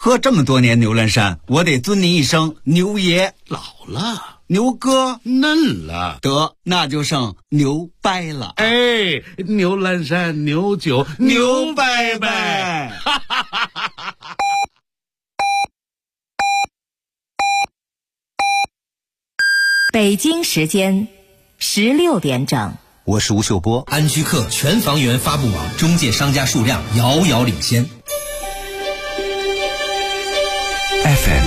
喝这么多年牛栏山，我得尊您一声牛爷。 老了， 牛哥嫩了， 得那就剩牛掰了。 哎，牛栏山牛酒牛掰掰。 北京时间16点整， 我是吴秀波。 安居客全房源发布网中介商家数量遥遥领先。 FM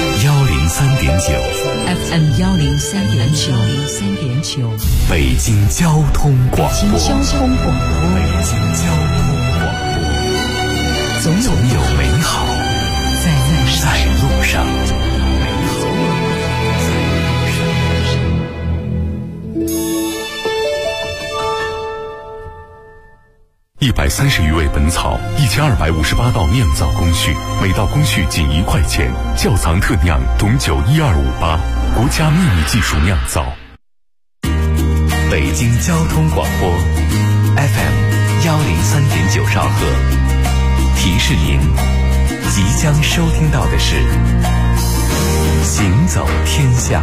103.9， 北京交通广播，总有美好在路上。130余味本草，1258道酿造工序，每道工序仅1块钱。窖藏特酿董酒12588，国家秘密技术酿造。北京交通广播 FM 103.9兆赫，提示您即将收听到的是行走天下。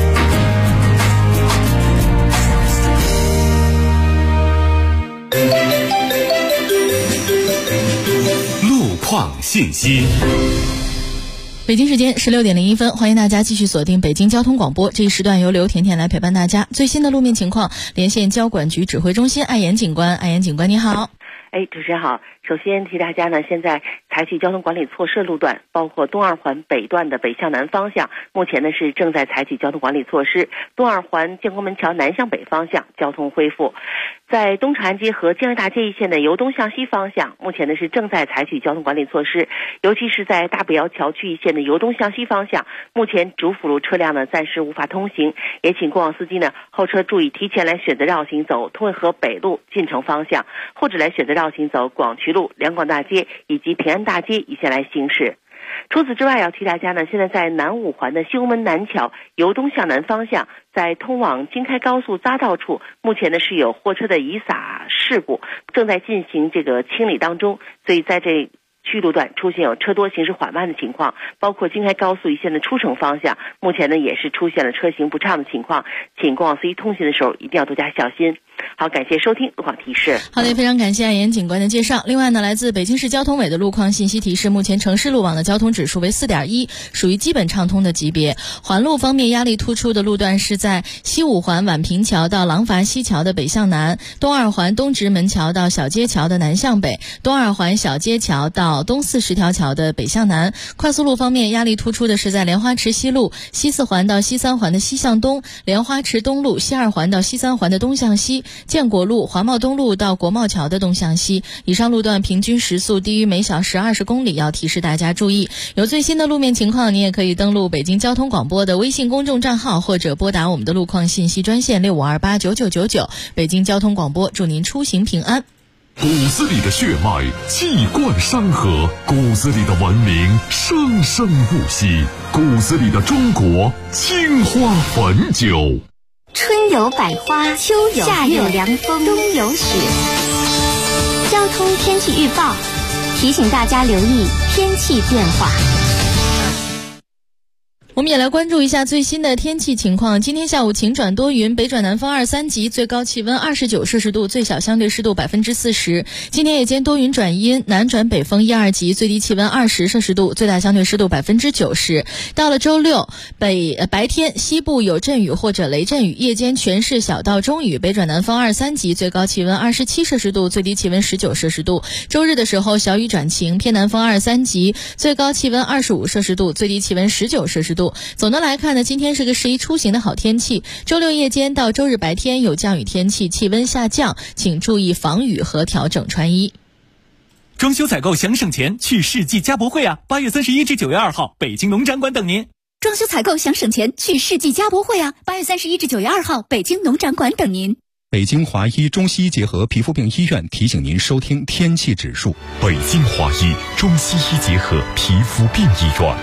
况信息。 北京时间16点01分，欢迎大家继续锁定北京交通广播。这一时段由刘甜甜来陪伴大家。最新的路面情况，连线交管局指挥中心艾岩警官。艾岩警官你好。 主持人好。首先提大家呢，现在采取交通管理措施路段，包括东二环北段的北向南方向，目前呢是正在采取交通管理措施。东二环建国门桥南向北方向交通恢复。在东长安街和建瑞大街一线的由东向西方向，目前呢是正在采取交通管理措施，尤其是在大北窑桥区一线的由东向西方向，目前主辅路车辆呢暂时无法通行，也请过往司机呢后车注意提前来选择绕行走通惠河北路进城方向，或者来选择绕行走广渠路、两广大街以及平安大街一线来行驶。除此之外，要提大家呢，现在在南五环的西红门南桥由东向南方向，在通往京开高速匝道处，目前呢是有货车的遗撒事故，正在进行这个清理当中，所以在这区路段出现有车多行驶缓慢的情况，包括京开高速一线的出城方向，目前呢也是出现了车行不畅的情况，请过往司机通行的时候一定要多加小心。好，感谢收听路况提示。 好的，非常感谢艾岩警官的介绍。另外呢，来自北京市交通委的路况信息提示，目前城市路网的交通指数为 4.1， 属于基本畅通的级别。环路方面，压力突出的路段是在西五环宛平桥到廊坊西桥的北向南，东二环东直门桥到小街桥的南向北，东二环小街桥到东四十条桥的北向南。快速路方面，压力突出的是在莲花池西路西四环到西三环的西向东，莲花池东路西二环到西三环的东向西，建国路华贸东路到国贸桥的东向西。以上路段平均时速低于每小时20公里，要提示大家注意。有最新的路面情况，你也可以登录北京交通广播的微信公众账号，或者拨打我们的路况信息专线65289999。北京交通广播祝您出行平安。 骨子里的血脉气贯山河，骨子里的文明生生不息，骨子里的中国青花汾酒。 春有百花，秋有夏有凉风，冬有雪。交通天气预报提醒大家留意天气变化。 我们也来关注一下最新的天气情况。今天下午晴转多云，北转南风2、3级，最高气温29摄氏度，最小相对湿度40%。今天夜间多云转阴，南转北风1、2级，最低气温20摄氏度，最大相对湿度90%。到了周六，白天西部有阵雨或者雷阵雨，夜间全市小到中雨，北转南风2、3级，最高气温27摄氏度，最低气温19摄氏度。周日的时候小雨转晴，偏南风2、3级，最高气温25摄氏度，最低气温19摄氏度。总的来看呢，今天是个适宜出行的好天气。周六夜间到周日白天有降雨天气，气温下降，请注意防雨和调整穿衣。 装修采购想省钱，去世纪家博会啊！8月31至9月2号，北京农展馆等您。 装修采购想省钱，去世纪家博会啊！8月31至9月2号，北京农展馆等您。 北京华医中西医结合皮肤病医院提醒您收听天气指数。 北京华医中西医结合皮肤病医院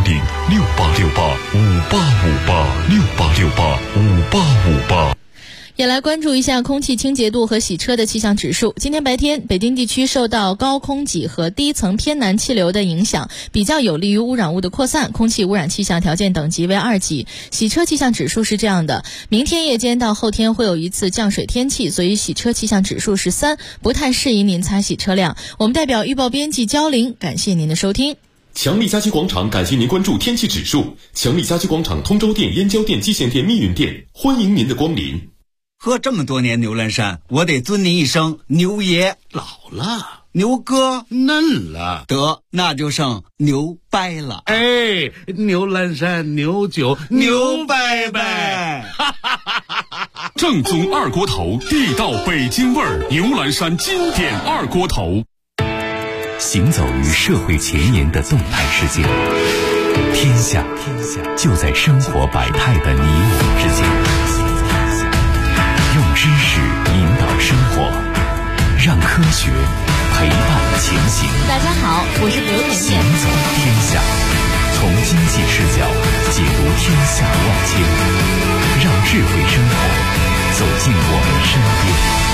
，01068685858，68685858。 也来关注一下空气清洁度和洗车的气象指数。今天白天，北京地区受到高空挤和低层偏南气流的影响，比较有利于污染物的扩散，空气污染气象条件等级为2级。洗车气象指数是这样的：明天夜间到后天会有一次降水天气，所以洗车气象指数是3，不太适宜您擦洗车辆。我们代表预报编辑焦玲，感谢您的收听。 强力家居广场感谢您关注天气指数。强力家居广场通州店、燕郊店、蓟县店、密云店，欢迎您的光临。 喝这么多年牛栏山，我得尊您一声牛爷。 老了， 牛哥嫩了， 得那就剩牛掰了。 哎，牛栏山牛酒牛掰掰， 正宗二锅头，地道北京味儿，牛栏山经典二锅头。行走于社会前沿的动态世界，天下就在生活百态的你我之间。用知识引导生活，让科学陪伴前行。 大家好，我是刘甜甜。 行走天下，从经济视角解读天下万千，让智慧生活走进我们身边。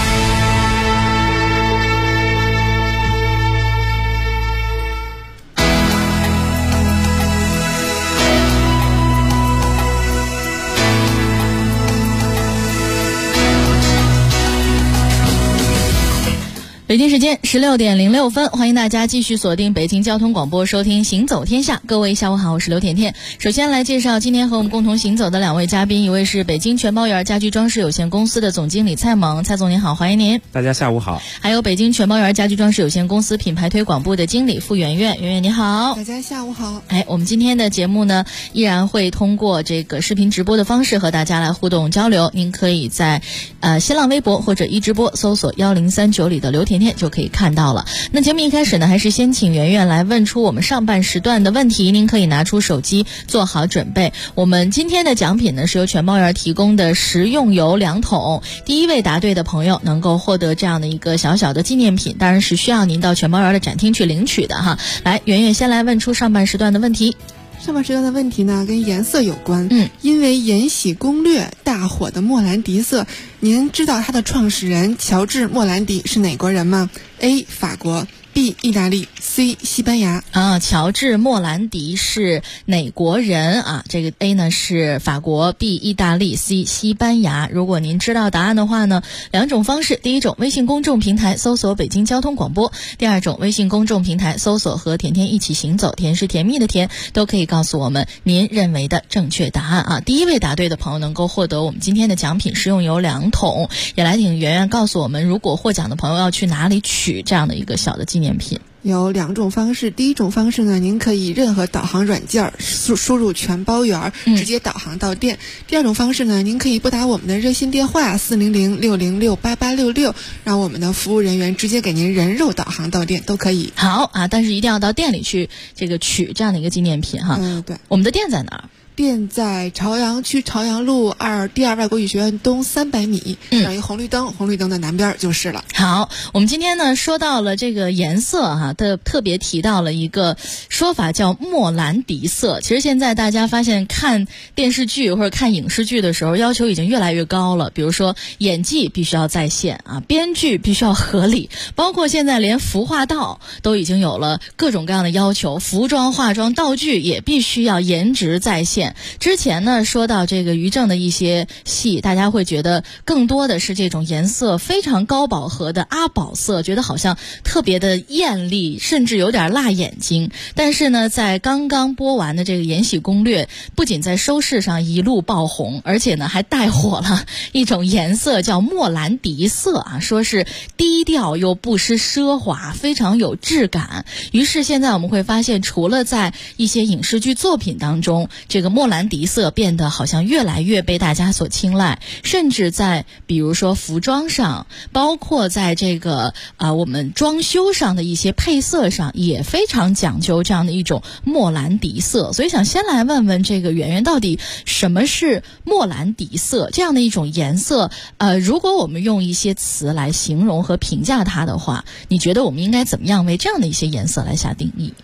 北京时间16点06分，欢迎大家继续锁定北京交通广播，收听行走天下。各位下午好，我是刘甜甜。首先来介绍今天和我们共同行走的2位嘉宾，一位是北京全包园家居装饰有限公司的总经理蔡猛，蔡总您好，欢迎您。 大家下午好。 还有北京全包园家居装饰有限公司品牌推广部的经理付圆圆，圆圆你好。 大家下午好。 我们今天的节目呢，依然会通过这个视频直播的方式和大家来互动交流。您可以在新浪微博或者一直播搜索1039里的刘甜甜就可以看到了。那节目一开始呢，还是先请圆圆来问出我们上半时段的问题，您可以拿出手机做好准备。我们今天的奖品呢，是由全包园提供的食用油2桶，第1位答对的朋友能够获得这样的一个小小的纪念品，当然是需要您到全包园的展厅去领取的哈。来，圆圆先来问出上半时段的问题。 上半时段的问题呢，跟颜色有关。因为《延禧攻略》大火的莫兰迪色，您知道它的创始人乔治·莫兰迪是哪国人吗？ A. 法国， B. 意大利， C. 西班牙。 乔治·莫兰迪是哪国人啊？这个 A 呢是法国， B 意大利， C 西班牙。如果您知道答案的话呢，2种方式：第一种，微信公众平台搜索北京交通广播；第2种，微信公众平台搜索和甜甜一起行走，甜是甜蜜的甜，都可以告诉我们您认为的正确答案啊。第1位答对的朋友能够获得我们今天的奖品食用油2桶。也来请圆圆告诉我们，如果获奖的朋友要去哪里取这样的一个小的纪念品？ 有2种方式。第一种方式呢，您可以任何导航软件输入全包园，直接导航到店。第2种方式呢，您可以拨打我们的热线电话400-606-8866，让我们的服务人员直接给您人肉导航到店，都可以。 好啊，但是一定要到店里去取这样的一个纪念品哈。 对。 我们的店在哪儿？ 店在朝阳区朝阳路第2外国语学院东300米，有一红绿灯，红绿灯的南边就是了。 好，我们今天呢说到了这个颜色哈，特别提到了一个说法叫莫兰迪色。其实现在大家发现看电视剧或者看影视剧的时候，要求已经越来越高了。比如说演技必须要在线啊，编剧必须要合理，包括现在连服化道都已经有了各种各样的要求，服装、化妆、道具也必须要颜值在线。之前呢说到这个于正的一些戏，大家会觉得更多的是这种颜色非常高饱和的阿宝色，觉得好像特别的艳丽，甚至有点辣眼睛。但是呢，在刚刚播完的这个《延禧攻略》，不仅在收视上一路爆红，而且呢还带火了一种颜色叫莫兰迪色啊，说是低调又不失奢华，非常有质感。于是现在我们会发现，除了在一些影视剧作品当中，这个莫兰迪色变得好像越来越被大家所青睐，甚至在比如说服装上，包括在这个我们装修上的一些配色上，也非常讲究这样的一种莫兰迪色。所以想先来问问这个圆圆，到底什么是莫兰迪色这样的一种颜色？如果我们用一些词来形容和评价它的话，你觉得我们应该怎么样为这样的一些颜色来下定义？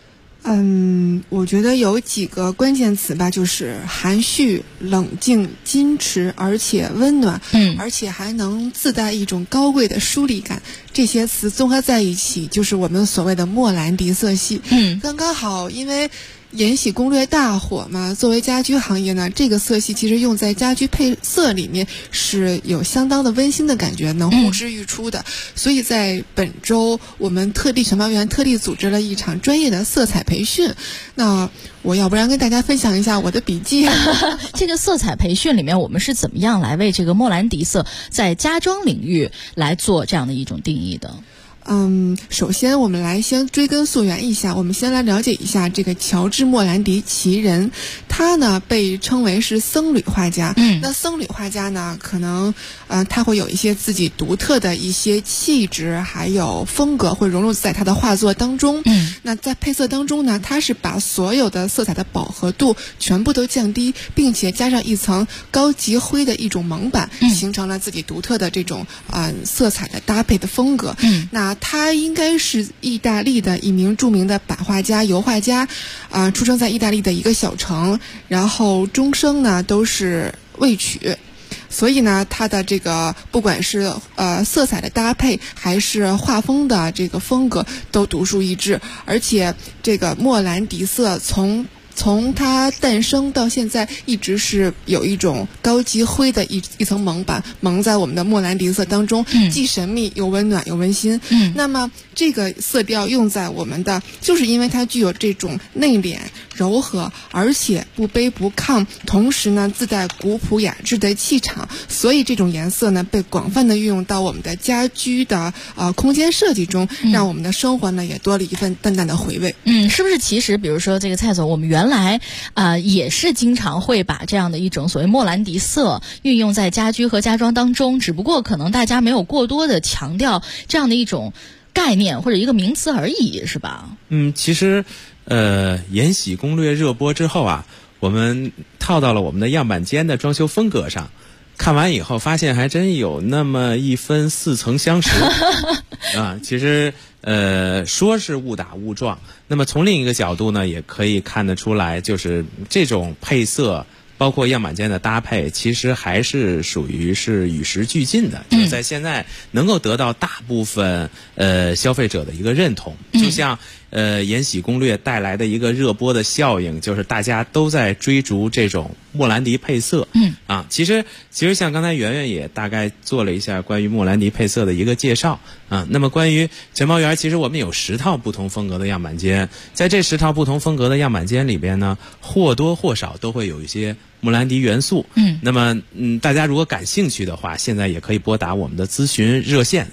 我觉得有几个关键词吧，就是含蓄、冷静、矜持，而且温暖，而且还能自带一种高贵的疏离感。这些词综合在一起，就是我们所谓的莫兰迪色系。刚刚好，因为延禧攻略大火嘛，作为家居行业呢，这个色系其实用在家居配色里面是有相当的温馨的感觉，能呼之欲出的。所以在本周，我们全包园特地组织了一场专业的色彩培训。那我要不然跟大家分享一下我的笔记。 这个色彩培训里面，我们是怎么样来为这个莫兰迪色在家装领域来做这样的一种定义的？ 首先我们来先追根溯源一下，我们先来了解一下这个乔治·莫兰迪奇人。他呢被称为是僧侣画家。那僧侣画家呢，可能他会有一些自己独特的一些气质还有风格会融入在他的画作当中。那在配色当中呢，他是把所有的色彩的饱和度全部都降低，并且加上一层高级灰的一种蒙版，形成了自己独特的这种色彩的搭配的风格。那他应该是意大利的一名著名的版画家、油画家，出生在意大利的一个小城，然后终生呢都是未娶。所以呢，他的这个不管是色彩的搭配，还是画风的这个风格，都独树一帜。而且这个莫兰迪色从它诞生到现在，一直是有一种高级灰的一层蒙版蒙在我们的莫兰迪色当中，既神秘又温暖又温馨。那么这个色调用在我们的，就是因为它具有这种内敛、柔和，而且不卑不亢，同时呢自带古朴雅致的气场，所以这种颜色呢被广泛的运用到我们的家居的空间设计中，让我们的生活呢也多了一份淡淡的回味。 是不是其实比如说这个蔡总，我们原来也是经常会把这样的一种所谓莫兰迪色运用在家居和家装当中，只不过可能大家没有过多的强调这样的一种概念或者一个名词而已，是吧？ 其实延禧攻略热播之后啊，我们套到了我们的样板间的装修风格上，看完以后发现还真有那么一分似曾相识其实说是误打误撞，那么从另一个角度呢，也可以看得出来，就是这种配色包括样板间的搭配，其实还是属于是与时俱进的，就是在现在能够得到大部分消费者的一个认同。就像延禧攻略带来的一个热播的效应，就是大家都在追逐这种莫兰迪配色。其实像刚才圆圆也大概做了一下关于莫兰迪配色的一个介绍那么关于全包园，其实我们有10套不同风格的样板间，在这10套不同风格的样板间里边呢，或多或少都会有一些莫兰迪元素。那么大家如果感兴趣的话，现在也可以拨打我们的咨询热线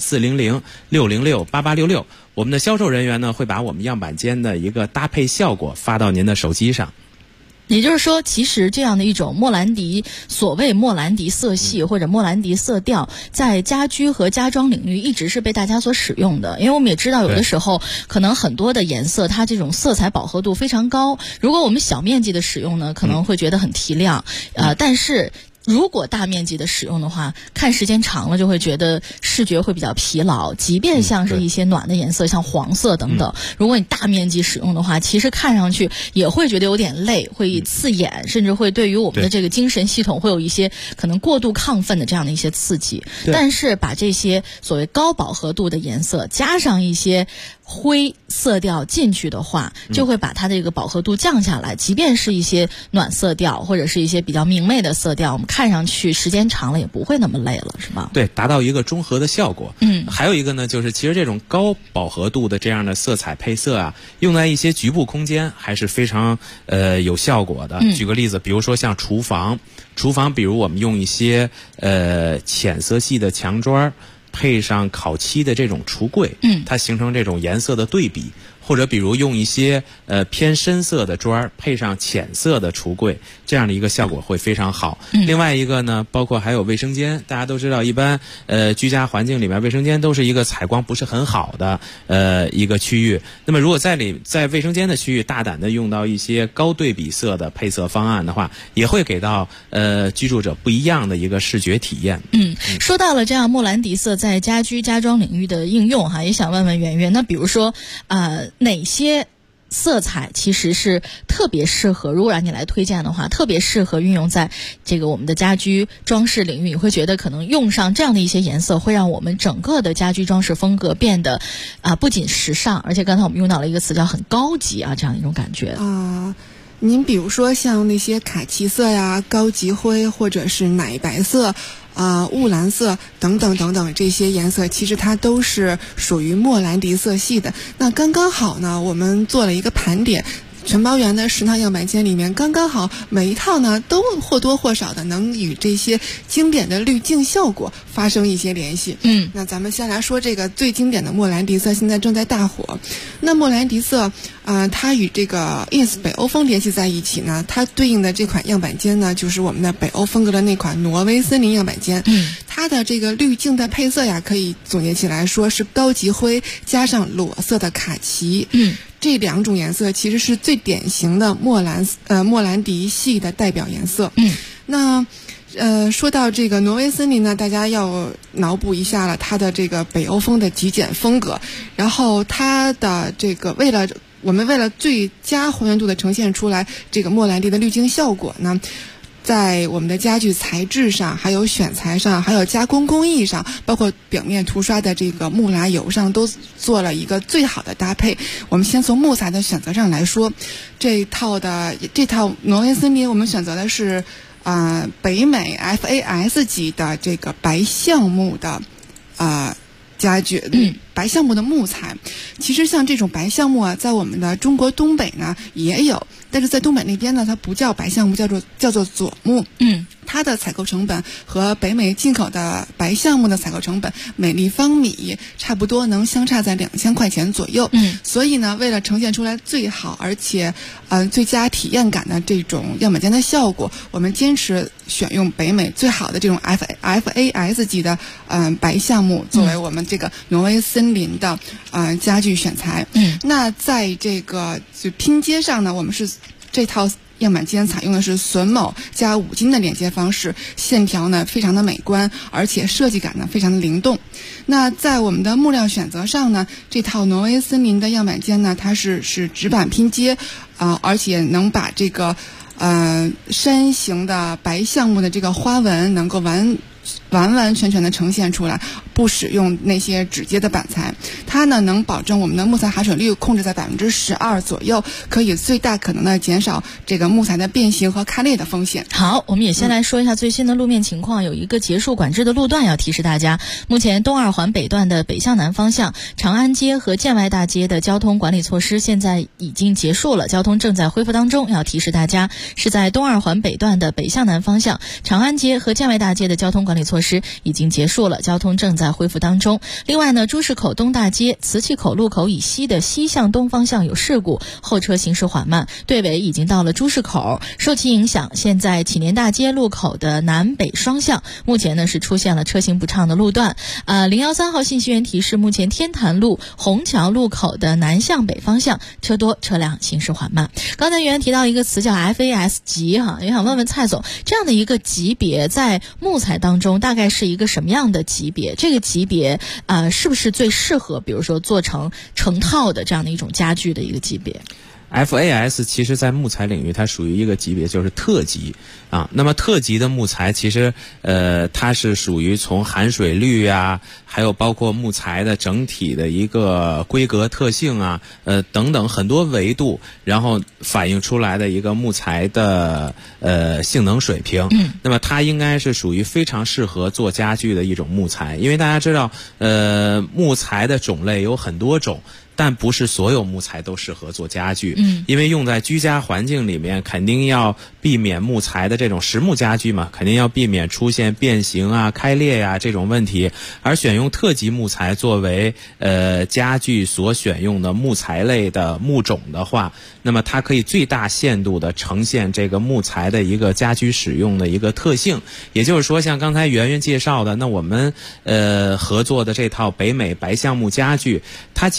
400-606-8866，我们的销售人员呢会把我们样板间的一个搭配效果发到您的手机上。 也就是说，其实这样的一种所谓莫兰迪色系或者莫兰迪色调，在家居和家装领域一直是被大家所使用的。因为我们也知道，有的时候可能很多的颜色它这种色彩饱和度非常高，如果我们小面积的使用呢，可能会觉得很提亮，但是如果大面积的使用的话，看时间长了就会觉得视觉会比较疲劳。即便像是一些暖的颜色，像黄色等等，如果你大面积使用的话，其实看上去也会觉得有点累，会刺眼，甚至会对于我们的这个精神系统会有一些可能过度亢奋的这样的一些刺激。但是把这些所谓高饱和度的颜色加上一些灰色调进去的话，就会把它的这个饱和度降下来。即便是一些暖色调或者是一些比较明媚的色调，我们看上去时间长了也不会那么累了，是吧？ 对，达到一个中和的效果。还有一个呢，就是其实这种高饱和度的这样的色彩配色啊，用在一些局部空间还是非常有效果的。举个例子，比如说像厨房，比如我们用一些浅色系的墙砖，配上烤漆的这种橱柜，它形成这种颜色的对比。或者比如用一些偏深色的砖配上浅色的橱柜，这样的一个效果会非常好。另外一个呢，包括还有卫生间，大家都知道，一般居家环境里面卫生间都是一个采光不是很好的一个区域。那么如果在卫生间的区域大胆的用到一些高对比色的配色方案的话，也会给到居住者不一样的一个视觉体验。 说到了这样莫兰迪色在家居家装领域的应用哈，也想问问圆圆，那比如说哪些色彩其实是特别适合，如果让你来推荐的话，特别适合运用在这个我们的家居装饰领域。你会觉得可能用上这样的一些颜色，会让我们整个的家居装饰风格变得不仅时尚，而且刚才我们用到了一个词叫很高级啊，这样一种感觉您比如说像那些卡其色呀、高级灰或者是奶白色雾蓝色等等等等，这些颜色其实它都是属于莫兰迪色系的。那刚刚好呢，我们做了一个盘点，全包圆的10套样板间里面，刚刚好每一套呢都或多或少的能与这些经典的滤镜效果发生一些联系。那咱们先来说这个最经典的莫兰迪色，现在正在大火。那莫兰迪色它与这个 ins 北欧风联系在一起呢，它对应的这款样板间呢，就是我们的北欧风格的那款挪威森林样板间。它的这个滤镜的配色呀，可以总结起来说是高级灰加上裸色的卡其。这2种颜色其实是最典型的莫兰迪系的代表颜色。那说到这个挪威森林呢，大家要脑补一下了，它的这个北欧风的极简风格，然后它的这个我们为了最佳还原度的呈现出来这个莫兰迪的滤镜效果呢，在我们的家具材质上，还有选材上，还有加工工艺上，包括表面涂刷的这个木蜡油上，都做了一个最好的搭配。我们先从木材的选择上来说，这套挪威森林我们选择的是北美 FAS 级的这个白橡木的家具，白橡木的木材。其实像这种白橡木在我们的中国东北呢也有，但是在东北那边呢，它不叫白橡木，叫做佐木。它的采购成本和北美进口的白橡木的采购成本每立方米差不多能相差在2000块钱左右。所以呢，为了呈现出来最好而且最佳体验感的这种样板间的效果，我们坚持选用北美最好的这种 FAS 级的白橡木作为我们这个挪威森林的家具选材。那在这个就拼接上呢，我们是这套样板间采用的是榫卯加五金的连接方式，线条呢非常的美观，而且设计感呢非常的灵动。那在我们的木料选择上呢，这套挪威森林的样板间呢，它是纸板拼接而且能把这个山形的白橡木的这个花纹能够完全的呈现出来，不使用那些纸接的板材。它呢能保证我们的木材含水率控制在12%左右，可以最大可能的减少这个木材的变形和开裂的风险。 好，我们也先来说一下最新的路面情况。有一个结束管制的路段要提示大家，目前东二环北段的北向南方向长安街和建外大街的交通管理措施现在已经结束了，交通正在恢复当中。要提示大家是在东二环北段的北向南方向长安街和建外大街的交通管理措施已经结束了，交通正在恢复当中。另外呢，朱市口东大街瓷器口路口以西的西向东方向有事故，后车行驶缓慢，队尾已经到了朱市口。受其影响，现在启年大街路口的南北双向目前呢是出现了车行不畅的路段。013号信息源提示，目前天坛路虹桥路口的南向北方向车多，车辆行驶缓慢。刚才原提到一个词叫 FAS 级也想问问蔡总，这样的一个级别在木材当中大概是一个什么样的级别？这个级别是不是最适合比如说做成成套的这样的一种家具的一个级别 ？FAS 其实在木材领域它属于一个级别，就是特级那么特级的木材其实它是属于从含水率还有包括木材的整体的一个规格特性等等很多维度，然后反映出来的一个木材的性能水平。那么它应该是属于非常适合做家具的一种木材，因为大家知道木材的种类有很多种，但不是所有木材都适合做家具。因为用在居家环境里面肯定要避免木材的这种实木家具嘛，肯定要避免出现变形开裂这种问题，而选用特级木材作为家具所选用的木材类的木种的话，那么它可以最大限度的呈现这个木材的一个家居使用的一个特性。也就是说，像刚才圆圆介绍的，那我们合作的这套北美白橡木家具，它其实它的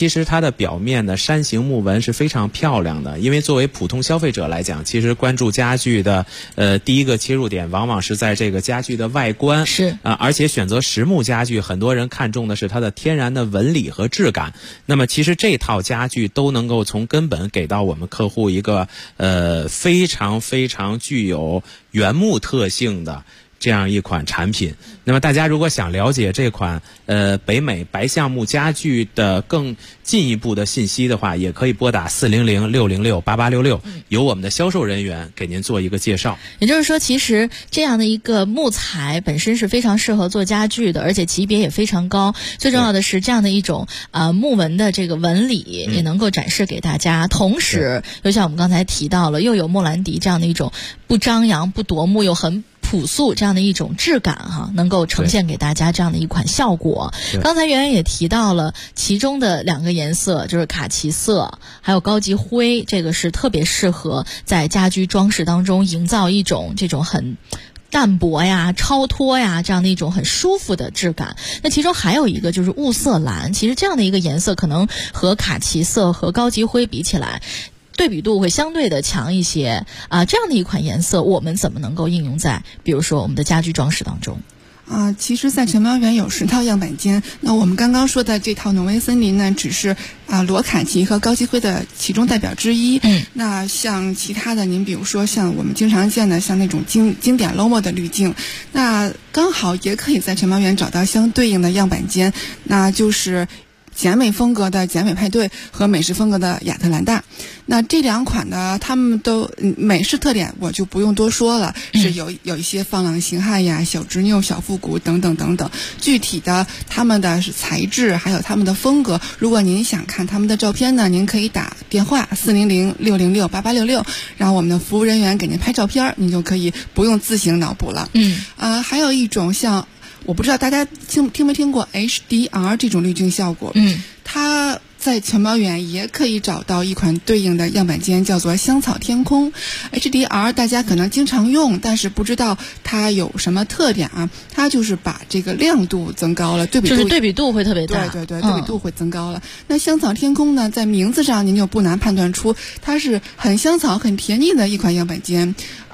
的表面的山形木纹是非常漂亮的。因为作为普通消费者来讲，其实关注家具的第一个切入点往往是在这个家具的外观， 是而且选择实木家具，很多人看重的是它的天然的纹理和质感。那么其实这套家具都能够从根本给到我们客户一个非常非常具有原木特性的这样一款产品。那么大家如果想了解这款北美白橡木家具的更进一步的信息的话，也可以拨打400-606-8866，由我们的销售人员给您做一个介绍。 也就是说，其实这样的一个木材本身是非常适合做家具的，而且级别也非常高。最重要的是这样的一种木纹的这个纹理也能够展示给大家，同时又像我们刚才提到了，又有莫兰迪这样的一种不张扬不夺目又很朴素这样的一种质感哈，能够呈现给大家这样的一款效果。刚才圆圆也提到了其中的2个颜色，就是卡其色还有高级灰，这个是特别适合在家居装饰当中营造一种这种很淡薄呀、超脱呀这样的一种很舒服的质感。那其中还有一个就是雾色蓝，其实这样的一个颜色可能和卡其色和高级灰比起来对比度会相对的强一些这样的一款颜色我们怎么能够应用在比如说我们的家居装饰当中？ 其实在全苗园有10套样板间，那我们刚刚说的这套挪威森林呢，只是裸卡其和高级灰的其中代表之一。那像其他的，您比如说像我们经常见的像那种经典 Lomo 的滤镜，那刚好也可以在全苗园找到相对应的样板间，那就是简美风格的简美派对和美式风格的亚特兰大。那这2款呢，它们都美式特点我就不用多说了，是有一些放浪形骸呀、小执拗、小复古等等等等。具体的它们的材质还有它们的风格，如果您想看它们的照片呢，您可以打电话400-606-8866，让我们的服务人员给您拍照片，您就可以不用自行脑补了。还有一种像我不知道大家听没听过 HDR 这种滤镜效果，它在全苗园也可以找到一款对应的样板间，叫做香草天空。HDR 大家可能经常用，但是不知道它有什么特点啊？它就是把这个亮度增高了，对比度会特别大。对，对比度会增高了。那香草天空呢，在名字上您就不难判断出它是很香草、很甜腻的一款样板间。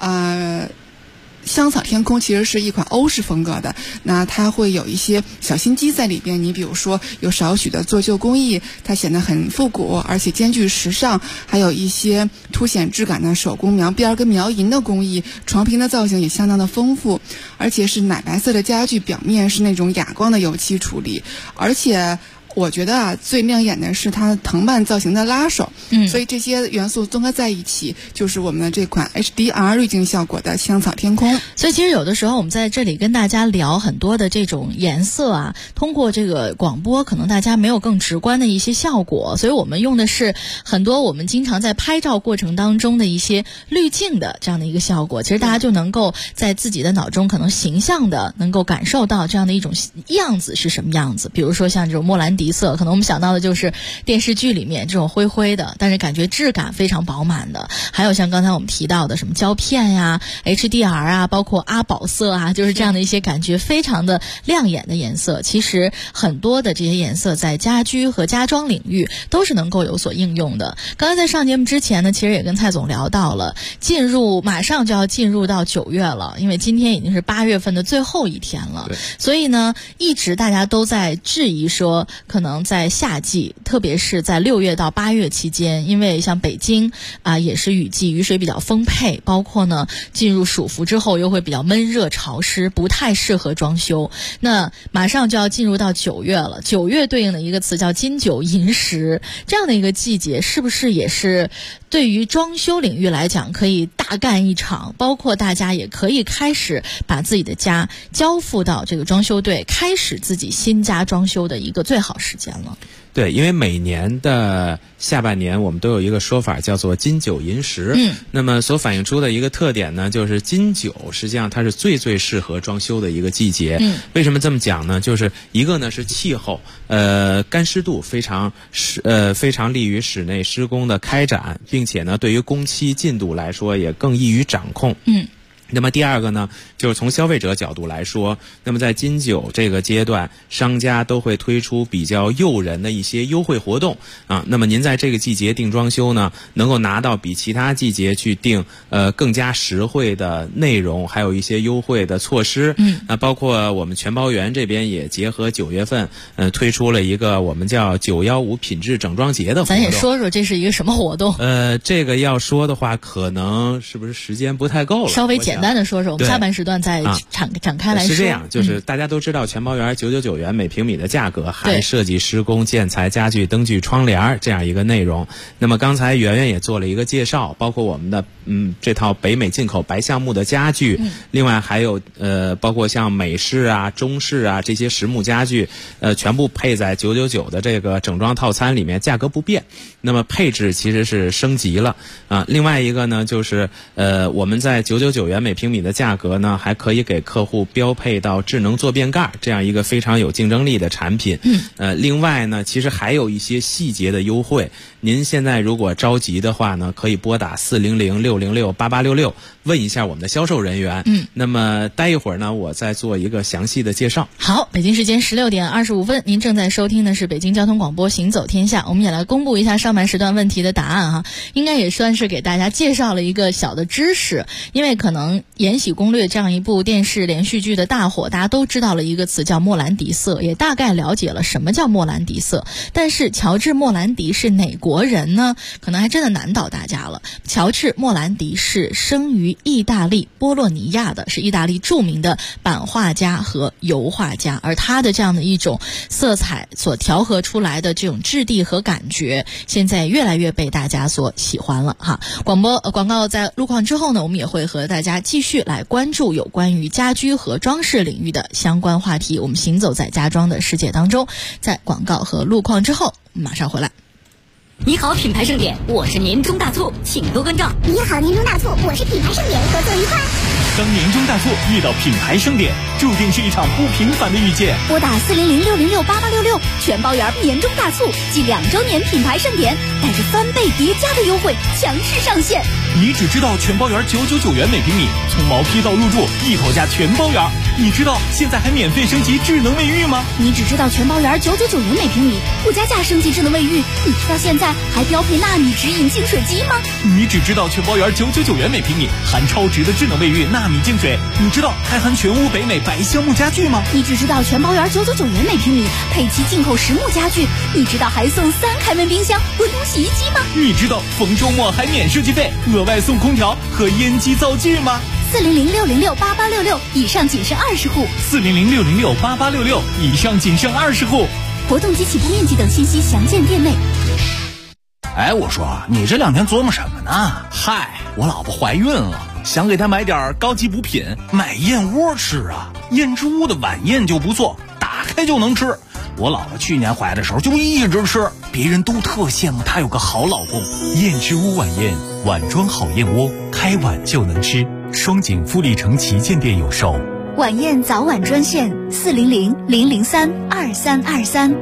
香草天空其实是一款欧式风格的，那它会有一些小心机在里边，你比如说有少许的做旧工艺，它显得很复古，而且兼具时尚，还有一些凸显质感的手工描边跟描银的工艺，床屏的造型也相当的丰富，而且是奶白色的家具，表面是那种哑光的油漆处理，而且我觉得最亮眼的是它藤蔓造型的拉手，所以这些元素综合在一起，就是我们的这款 HDR 滤镜效果的香草天空。 所以其实有的时候我们在这里跟大家聊很多的这种颜色啊，通过这个广播可能大家没有更直观的一些效果，所以我们用的是很多我们经常在拍照过程当中的一些滤镜的这样的一个效果，其实大家就能够在自己的脑中可能形象的能够感受到这样的一种样子是什么样子。比如说像这种莫兰迪色，可能我们想到的就是电视剧里面这种灰灰的，但是感觉质感非常饱满的。还有像刚才我们提到的什么胶片呀、HDR 啊，包括阿宝色啊，就是这样的一些感觉非常的亮眼的颜色。其实很多的这些颜色在家居和家装领域都是能够有所应用的。刚才在上节目之前呢，其实也跟蔡总聊到了，马上就要进入到9月了，因为今天已经是8月份的最后一天了，所以呢，一直大家都在质疑说，可能在夏季，特别是在6月到8月期间，因为像北京也是雨季，雨水比较丰沛，包括呢进入暑伏之后又会比较闷热潮湿，不太适合装修。那马上就要进入到9月了，9月对应的一个词叫金九银十，这样的一个季节是不是也是对于装修领域来讲可以大干一场，包括大家也可以开始把自己的家交付到这个装修队，开始自己新家装修的一个最好时间了。 对，因为每年的下半年我们都有一个说法叫做金九银十，那么所反映出的一个特点呢，就是金九实际上它是最适合装修的一个季节。为什么这么讲呢？就是一个呢是气候，干湿度非常利于室内施工的开展，并且呢对于工期进度来说也更易于掌控。 那么第二个呢，就是从消费者角度来说，那么在金九这个阶段，商家都会推出比较诱人的一些优惠活动啊。那么您在这个季节订装修呢，能够拿到比其他季节去订更加实惠的内容，还有一些优惠的措施。包括我们全包园这边也结合9月份推出了一个我们叫915品质整装节的活动。 咱也说说这是一个什么活动？ 这个要说的话，可能是不是时间不太够了？ 稍微简单的说说，我们下半时段再展开来说。 是这样，就是大家都知道全包园999元每平米的价格，还设计施工、建材、家具、灯具、窗帘这样一个内容。那么刚才圆圆也做了一个介绍，包括我们的这套北美进口白橡木的家具，另外还有包括像美式啊、中式啊这些实木家具，全部配在999的这个整装套餐里面，价格不变。那么配置其实是升级了啊。另外一个呢，就是我们在999元每平米的价格呢，还可以给客户标配到智能坐便盖这样一个非常有竞争力的产品。另外呢，其实还有一些细节的优惠。您现在如果着急的话呢，可以拨打400-606-8866问一下我们的销售人员。那么待一会儿呢，我再做一个详细的介绍。 好，北京时间16点25分，您正在收听的是北京交通广播行走天下。我们也来公布一下上半时段问题的答案哈，应该也算是给大家介绍了一个小的知识。因为可能《延禧攻略》这样一部电视连续剧的大火，大家都知道了一个词叫莫兰迪色，也大概了解了什么叫莫兰迪色。但是乔治·莫兰迪是哪国人呢？可能还真的难倒大家了。乔治·莫兰迪是生于意大利波洛尼亚的，是意大利著名的版画家和油画家，而他的这样的一种色彩所调和出来的这种质地和感觉，现在越来越被大家所喜欢了哈。广告在路况之后呢，我们也会和大家继续来关注有关于家居和装饰领域的相关话题。我们行走在家装的世界当中，在广告和路况之后马上回来。 你好，品牌盛典，我是年终大促，请多关照。 你好，年终大促，我是品牌盛典，合作愉快。 当年终大促遇到品牌盛典，注定是一场不平凡的遇见。 拨打400-606-8866，全包园年终大促暨2周年品牌盛典，带着翻倍叠加的优惠强势上线。 你只知道全包园999元每平米，从毛坯到入住一头家全包园。你知道现在还免费升级智能卫浴吗？ 你只知道全包园999元每平米，附加价升级智能卫浴。你知道现在还标配纳米直饮净水机吗？ 你只知道全包园999元每平米，含超值的智能卫浴纳米净水。你知道还含全屋北美白橡木家具吗？ 你只知道全包园999元每平米，配齐进口实木家具。你知道还送3开门冰箱、滚筒洗衣机吗？ 你知道逢周末还免设计费，额外送空调和烟机灶具吗 ？400-606-8866，以上仅剩20户。 400-606-8866，以上仅剩20户。 活动及起步面积等信息详见店内。 哎，我说你这2天琢磨什么呢？嗨，我老婆怀孕了，想给她买点高级补品，买燕窝吃啊。燕之屋的晚宴就不错，打开就能吃。我老婆去年怀的时候就一直吃，别人都特羡慕她有个好老公。 燕之屋晚宴，碗装好燕窝，开碗就能吃。双井富力城旗舰店有售。 晚宴早晚专线400-003-2323。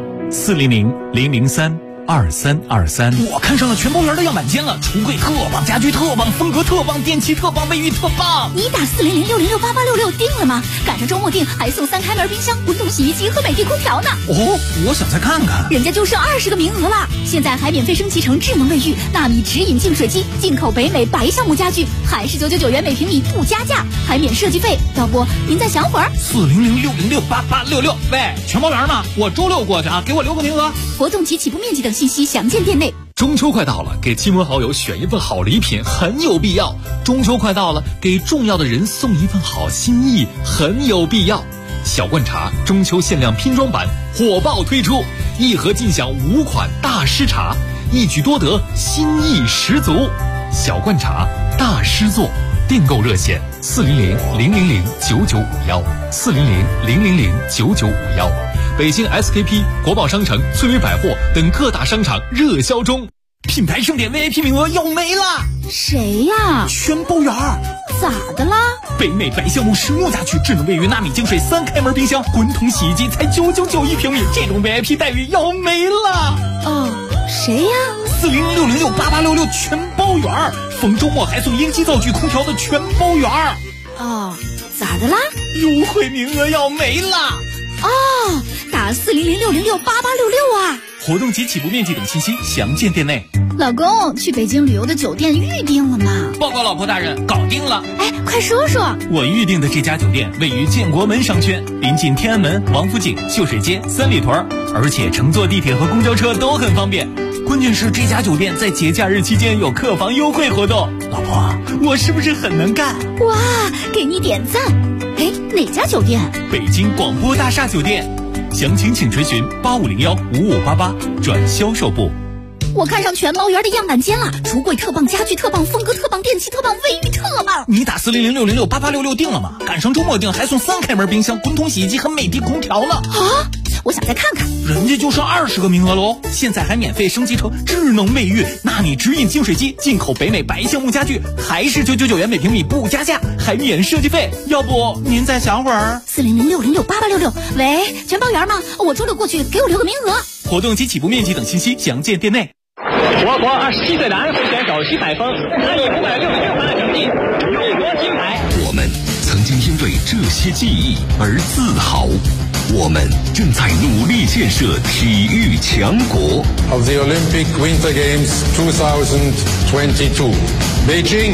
400-003-2323。 我看上了全包园的样板间了，橱柜特棒，家具特棒，风格特棒，电器特棒，卫浴特棒。 你打400-606-8866定了吗？赶上周末定还送3开门冰箱、滚筒洗衣机和美的空调呢。 哦，我想再看看。 人家就剩20个名额了，现在还免费升级成智能卫浴、纳米直饮净水机，进口北美白橡木家具，还是999元每平米不加价，还免设计费。要不您再想会儿 ？400-606-8866。喂，全包园吗？我周6过去啊，给我留个名额。 活动及起步面积等信息详见店内。 中秋快到了，给亲朋好友选一份好礼品很有必要。中秋快到了，给重要的人送一份好心意很有必要。小罐茶中秋限量拼装版火爆推出，1盒尽享5款大师茶，一举多得，心意十足。小罐茶大师作，订购热线400-000-9951，400-000-9951。北京 SKP、国贸商城、翠微百货等各大商场热销中。 品牌盛典 VIP 名额要没了。 谁呀？ 全包园。 咋的啦？ 北美白橡木实木家具、智能卫浴、纳米净水、3开门冰箱、滚筒洗衣机才999一平米，这种 VIP 待遇要没了。 哦，谁呀 ？400-606-8866全包园，逢周末还送烟机灶具、空调的全包园。 哦，咋的啦？ 优惠名额要没了。 哦，打400-606-8866啊！ 活动及起步面积等信息详见店内。 老公，去北京旅游的酒店预定了吗？ 报告老婆大人，搞定了。 哎，快说说。 我预定的这家酒店位于建国门商圈，临近天安门、王府井、秀水街、三里屯，而且乘坐地铁和公交车都很方便。关键是这家酒店在节假日期间有客房优惠活动。老婆，我是不是很能干？ 哇，给你点赞。哎，哪家酒店？ 北京广播大厦酒店。详情请垂询8501-5588转销售部。 我看上全猫园的样板间了，橱柜特棒，家具特棒，风格特棒，电器特棒，卫浴特棒。 你打400-606-8866订了吗？赶上周末订还送3开门冰箱、滚筒洗衣机和美的空调呢。 啊，我想再看看。 人家就剩20个名额喽，现在还免费升级成智能卫浴，纳米直饮净水机，进口北美白橡木家具，还是999元每平米不加价，还免设计费。要不您再想会儿 ？400-606-8866。喂，全包园吗？我周六过去，给我留个名额。 活动及起步面积等信息详见店内。 我国27岁的安徽选手徐海峰，他以566分的成绩勇夺金牌。 我们曾经因为这些记忆而自豪，我们正在努力建设体育强国。 Of the Olympic Winter Games 2022, Beijing。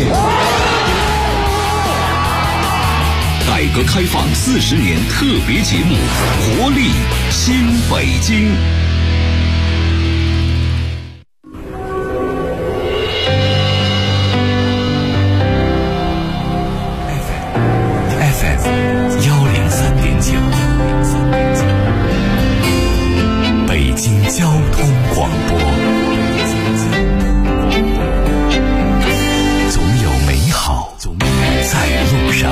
改革开放40年特别节目，活力新北京。 北京交通广播，总有美好在路上。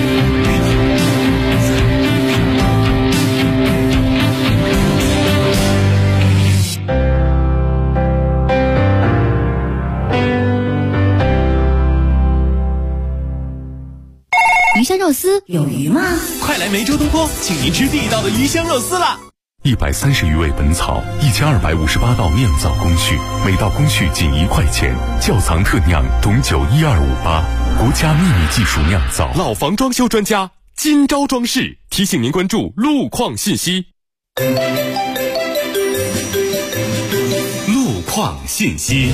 鱼香肉丝有鱼吗？ 快来梅州东坡，请您吃地道的鱼香肉丝啦 ！130余味本草，1258道酿造工序，每道工序仅1块钱。窖藏特酿董酒12588，国家秘密技术酿造。 老房装修专家金招装饰提醒您关注路况信息。 路况信息。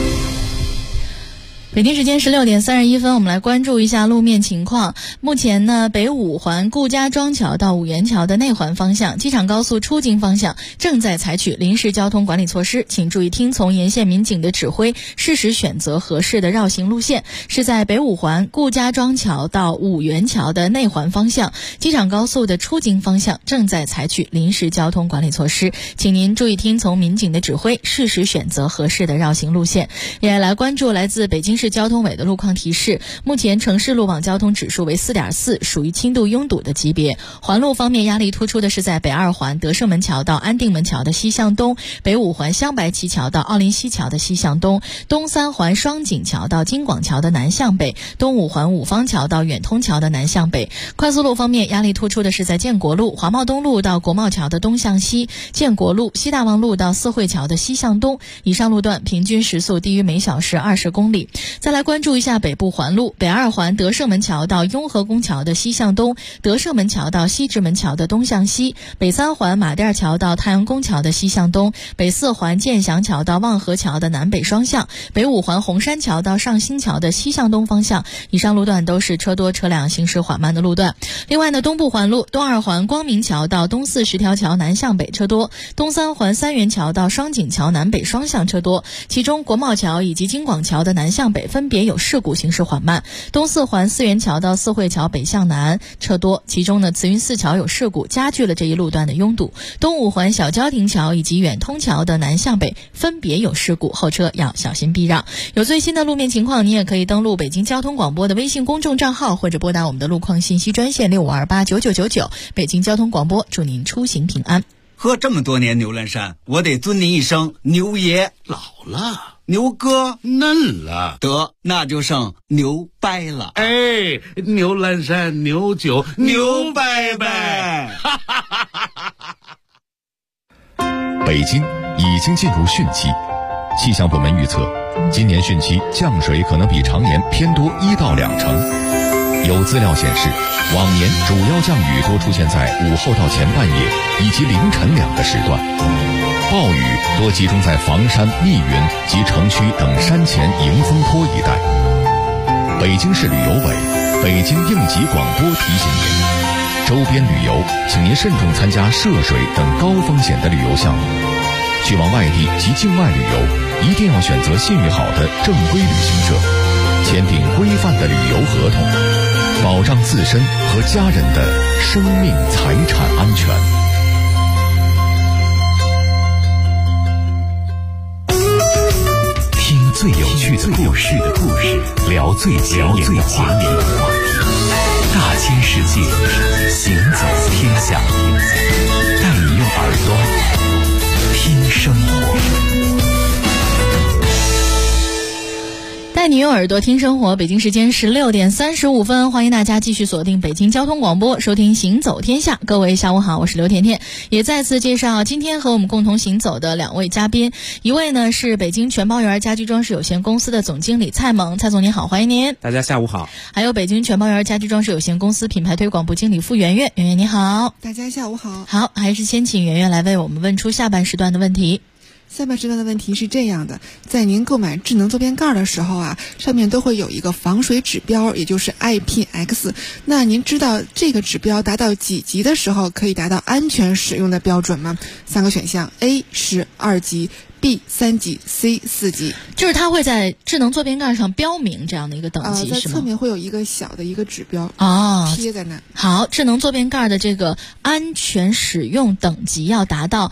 北京时间16点31分，我们来关注一下路面情况。目前呢，北5环顾家庄桥到五元桥的内环方向，机场高速出京方向正在采取临时交通管理措施，请注意听从沿线民警的指挥，适时选择合适的绕行路线。是在北5环顾家庄桥到五元桥的内环方向，机场高速的出京方向正在采取临时交通管理措施，请您注意听从民警的指挥，适时选择合适的绕行路线。也来关注来自北京市交通委的路况提示，目前城市路网交通指数为4.4，属于轻度拥堵的级别。环路方面压力突出的是在北2环德胜门桥到安定门桥的西向东，北5环镶白旗桥到奥林西桥的西向东，东3环双井桥到金广桥的南向北，东5环五方桥到远通桥的南向北。快速路方面压力突出的是在建国路华贸东路到国贸桥的东向西，建国路西大望路到四惠桥的西向东，以上路段平均时速低于每小时20公里。再来关注一下北部环路，北2环德胜门桥到雍和宫桥的西向东，德胜门桥到西直门桥的东向西，北3环马甸桥到太阳宫桥的西向东，北4环建祥桥到望河桥的南北双向，北5环红山桥到上新桥的西向东方向。以上路段都是车多车辆行驶缓慢的路段。另外呢，东部环路东2环光明桥到东4十条桥南向北车多，东3环三元桥到双井桥南北双向车多，其中国贸桥以及金广桥的南向北分别有事故行驶缓慢，东4环四元桥到四惠桥北向南车多，其中呢慈云寺桥有事故，加剧了这一路段的拥堵。东5环小交亭桥以及远通桥的南向北分别有事故，后车要小心避让。有最新的路面情况，你也可以登录北京交通广播的微信公众账号，或者拨打我们的路况信息专线65289999。北京交通广播祝您出行平安。 喝这么多年牛栏山，我得尊您一声牛爷。 老了， 牛哥嫩了， 得那就剩牛掰了。 哎，牛栏山牛酒牛掰掰。 北京已经进入汛期，气象部门预测，今年汛期降水可能比常年偏多1到2成。 有资料显示，往年主要降雨多出现在午后到前半夜以及凌晨2个时段，暴雨多集中在房山、密云及城区等山前迎风坡一带。北京市旅游委、北京应急广播提醒您，周边旅游请您慎重参加涉水等高风险的旅游项目。去往外地及境外旅游，一定要选择信誉好的正规旅行社，签订规范的旅游合同，保障自身和家人的生命财产安全。 听最有趣的故事，聊最前沿的话题，大千世界，行走天下，带你用耳朵听生活。 带你用耳朵听生活，北京时间16点35分，欢迎大家继续锁定北京交通广播，收听行走天下。各位下午好，我是刘甜甜，也再次介绍今天和我们共同行走的2位嘉宾，一位呢是北京全包园家居装饰有限公司的总经理蔡萌，蔡总您好，欢迎您。 大家下午好。 还有北京全包园家居装饰有限公司品牌推广部经理付圆圆，圆圆你好。 大家下午好。 好，还是先请圆圆来为我们问出下半时段的问题。 下半时段的问题是这样的，在您购买智能坐便盖的时候啊，上面都会有一个防水指标，也就是 IPX。那您知道这个指标达到几级的时候可以达到安全使用的标准吗？3个选项 ：A 是2级，B 3级，C 4级。 就是它会在智能坐便盖上标明这样的一个等级， 在是吗？ 侧面会有一个小的一个指标贴在那。 好，智能坐便盖的这个安全使用等级要达到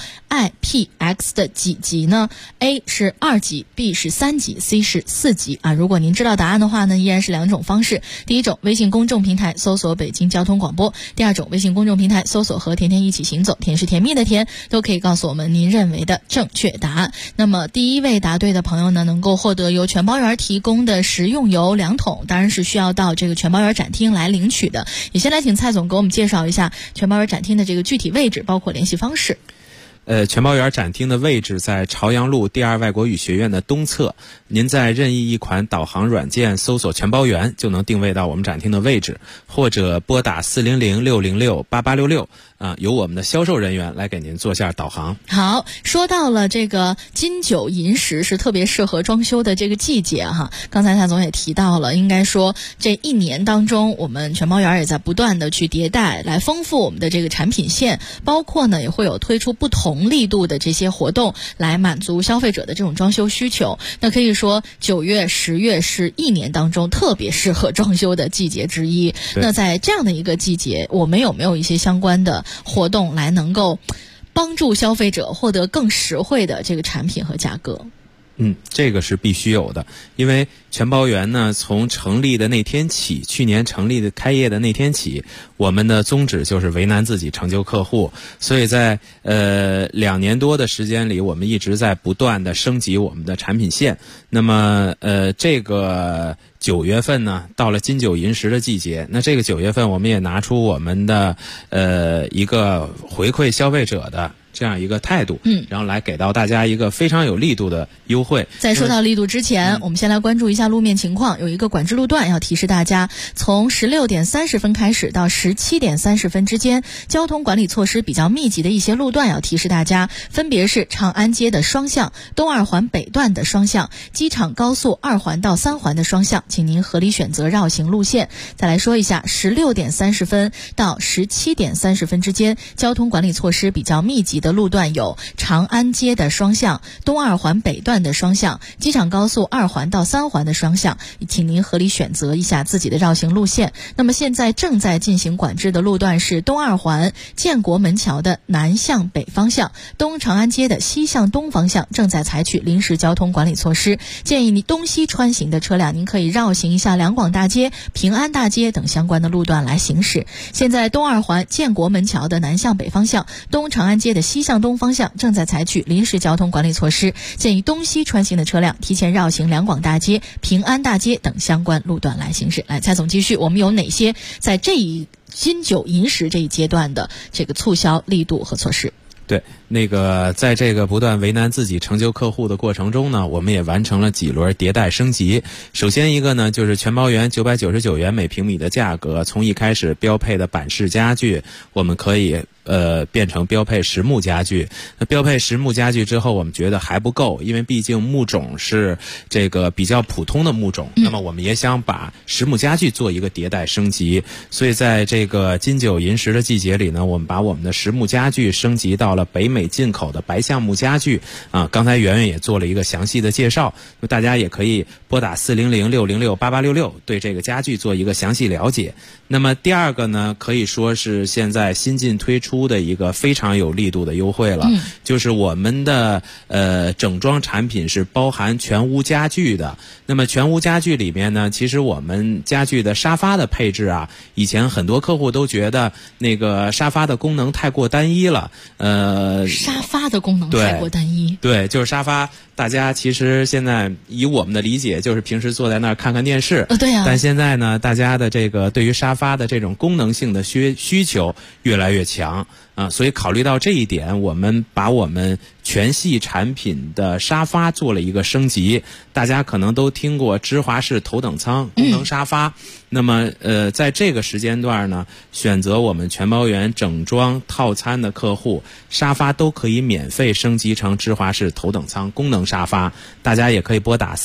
IPX 的几级呢？ A 是2级， B 是3级， C 是4级啊。如果您知道答案的话呢，依然是2种方式。第一种，微信公众平台搜索北京交通广播；第二种，微信公众平台搜索和甜甜一起行走，甜是甜蜜的甜，都可以告诉我们您认为的正确答案。那么第一位答对的朋友呢，能够获得由全包园提供的食用油2桶，当然是需要到这个全包园展厅来领取的。也先来请蔡总给我们介绍一下全包园展厅的这个具体位置，包括联系方式。 全包园展厅的位置在朝阳路第2外国语学院的东侧，您在任意一款导航软件搜索全包园就能定位到我们展厅的位置，或者拨打400-606-8866由我们的销售人员来给您做下导航。 好，说到了这个金九银十是特别适合装修的这个季节哈，刚才蔡总也提到了，应该说这1年当中我们全包园也在不断的去迭代，来丰富我们的这个产品线，包括呢也会有推出不同力度的这些活动来满足消费者的这种装修需求。那可以说9月10月是1年当中特别适合装修的季节之一。那在这样的一个季节，我们有没有一些相关的活动来能够帮助消费者获得更实惠的这个产品和价格？ 这个是必须有的，因为全包园呢，从成立的那天起，去年成立的开业的那天起，我们的宗旨就是为难自己，成就客户。所以在2年多的时间里，我们一直在不断的升级我们的产品线。那么这个9月份呢，到了金九银十的季节，那这个9月份我们也拿出我们的一个回馈消费者的这样一个态度，然后来给到大家一个非常有力度的优惠。 在说到力度之前，我们先来关注一下路面情况。有一个管制路段要提示大家，从16点30分开始到17点30分之间，交通管理措施比较密集的一些路段要提示大家，分别是长安街的双向、东二环北段的双向、机场高速2环到3环的双向，请您合理选择绕行路线。再来说一下16点30分到17点30分之间，交通管理措施比较密集的路段有长安街的双向、东二环北段的双向、机场高速2环到3环的双向，请您合理选择一下自己的绕行路线。那么现在正在进行管制的路段是东二环建国门桥的南向北方向，东长安街的西向东方向正在采取临时交通管理措施，建议你东西穿行的车辆您可以绕行一下两广大街、平安大街等相关的路段来行驶。现在东二环建国门桥的南向北方向、东长安街的西向东方向正在采取临时交通管理措施，建议东西穿行的车辆提前绕行两广大街、平安大街等相关路段来行驶。来，蔡总继续，我们有哪些在这一金九银十这一阶段的这个促销力度和措施？ 对，那个在这个不断为难自己、成就客户的过程中呢，我们也完成了几轮迭代升级。首先一个呢，就是全包圆999元每平米的价格，从一开始标配的板式家具，我们可以变成标配实木家具。那标配实木家具之后，我们觉得还不够，因为毕竟木种是这个比较普通的木种，那么我们也想把实木家具做一个迭代升级。所以在这个金九银十的季节里呢，我们把我们的实木家具升级到了北美进口的白橡木家具啊。刚才圆圆也做了一个详细的介绍，大家也可以拨打400-606-8866对这个家具做一个详细了解。那么第二个呢，可以说是现在新近推出的一个非常有力度的优惠了，就是我们的整装产品是包含全屋家具的。那么全屋家具里面呢，其实我们家具的沙发的配置啊，以前很多客户都觉得那个沙发的功能太过单一了。 沙发的功能太过单一。 对，就是沙发，大家其实现在以我们的理解，就是平时坐在那儿看看电视。 对呀。 但现在呢，大家的这个对于沙发的这种功能性的需求越来越强啊，所以考虑到这一点，我们把我们全系产品的沙发做了一个升级。大家可能都听过芝华士头等舱功能沙发，那么在这个时间段呢，选择我们全包圆整装套餐的客户，沙发都可以免费升级成芝华士头等舱功能沙发。大家也可以拨打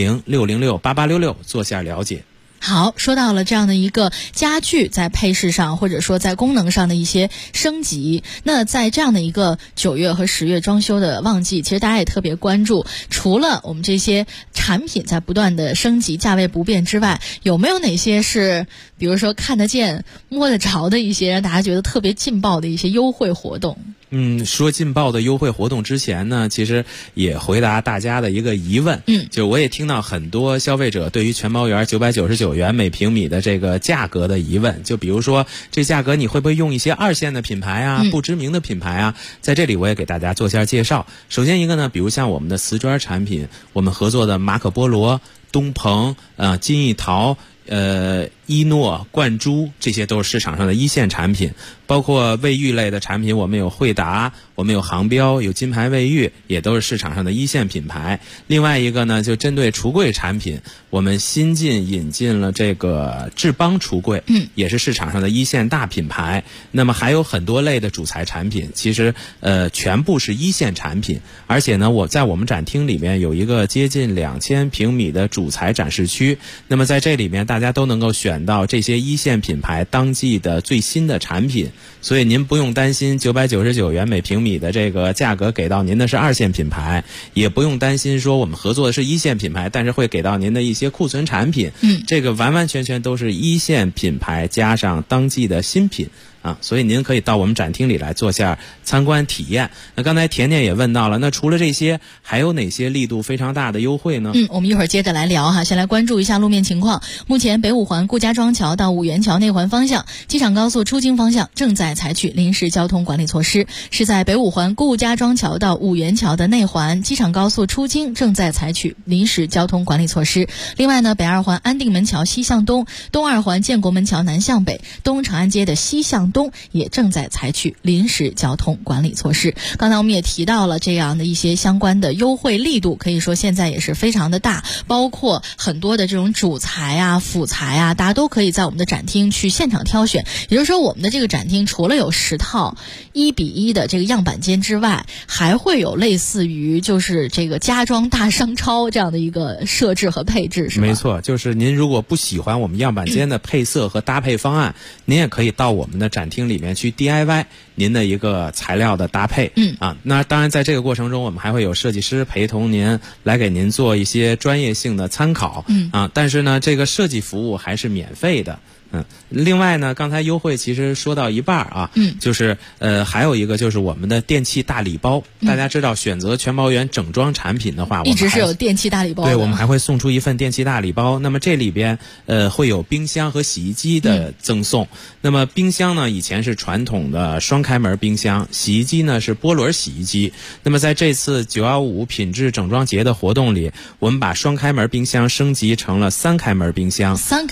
400-606-8866做下了解。 好，说到了这样的一个家具在配饰上或者说在功能上的一些升级，那在这样的一个9月和10月装修的旺季，其实大家也特别关注，除了我们这些产品在不断的升级，价位不变之外，有没有哪些是比如说看得见摸得着的一些让大家觉得特别劲爆的一些优惠活动？ 说劲爆的优惠活动之前呢，其实也回答大家的一个疑问。就我也听到很多消费者对于全包圆999元每平米的这个价格的疑问，就比如说这价格你会不会用一些2线的品牌啊，不知名的品牌啊？在这里我也给大家做下介绍。首先一个呢，比如像我们的瓷砖产品，我们合作的马可波罗、东鹏、金艺陶、伊诺、冠珠，这些都是市场上的1线产品。包括卫浴类的产品，我们有惠达，我们有航标，有金牌卫浴，也都是市场上的1线品牌。另外一个呢，就针对橱柜产品，我们新引进了这个智邦橱柜，也是市场上的1线大品牌。那么还有很多类的主材产品，其实全部是1线产品。而且呢，我在我们展厅里面有一个接近2000平米的主材展示区，那么在这里面大家都能够选到这些1线品牌当季的最新的产品。所以您不用担心999元每平米的这个价格给到您的是2线品牌，也不用担心说我们合作的是1线品牌，但是会给到您的一些库存产品。这个完完全全都是1线品牌加上当季的新品啊，所以您可以到我们展厅里来做下参观体验。那刚才甜甜也问到了，那除了这些还有哪些力度非常大的优惠呢？ 我们一会儿接着来聊哈，先来关注一下路面情况。目前北五环顾家庄桥到五元桥内环方向，机场高速出京方向正在采取临时交通管理措施，是在北五环顾家庄桥到五元桥的内环，机场高速出京正在采取临时交通管理措施。另外呢，北二环安定门桥西向东，东二环建国门桥南向北，东长安街的西向东也正在采取临时交通管理措施。刚才我们也提到了这样的一些相关的优惠力度，可以说现在也是非常的大，包括很多的这种主材啊、辅材啊，大家都可以在我们的展厅去现场挑选。也就是说，我们的这个展厅除了有10套1:1的这个样板间之外，还会有类似于就是这个家装大商超这样的一个设置和配置，是吧？ 没错，就是您如果不喜欢我们样板间的配色和搭配方案，您也可以到我们的展厅里面去 DIY 您的一个材料的搭配。那当然在这个过程中，我们还会有设计师陪同您来给您做一些专业性的参考。但是呢，这个设计服务还是免费的。另外呢，刚才优惠其实说到一半啊，就是还有一个就是我们的电器大礼包。大家知道选择全包圆整装产品的话， 一直是有电器大礼包的。 对，我们还会送出一份电器大礼包。那么这里边会有冰箱和洗衣机的赠送。那么冰箱呢，以前是传统的双开门冰箱，洗衣机呢是波轮洗衣机。那么在这次915品质整装节的活动里，我们把双开门冰箱升级成了3开门冰箱。 3开门。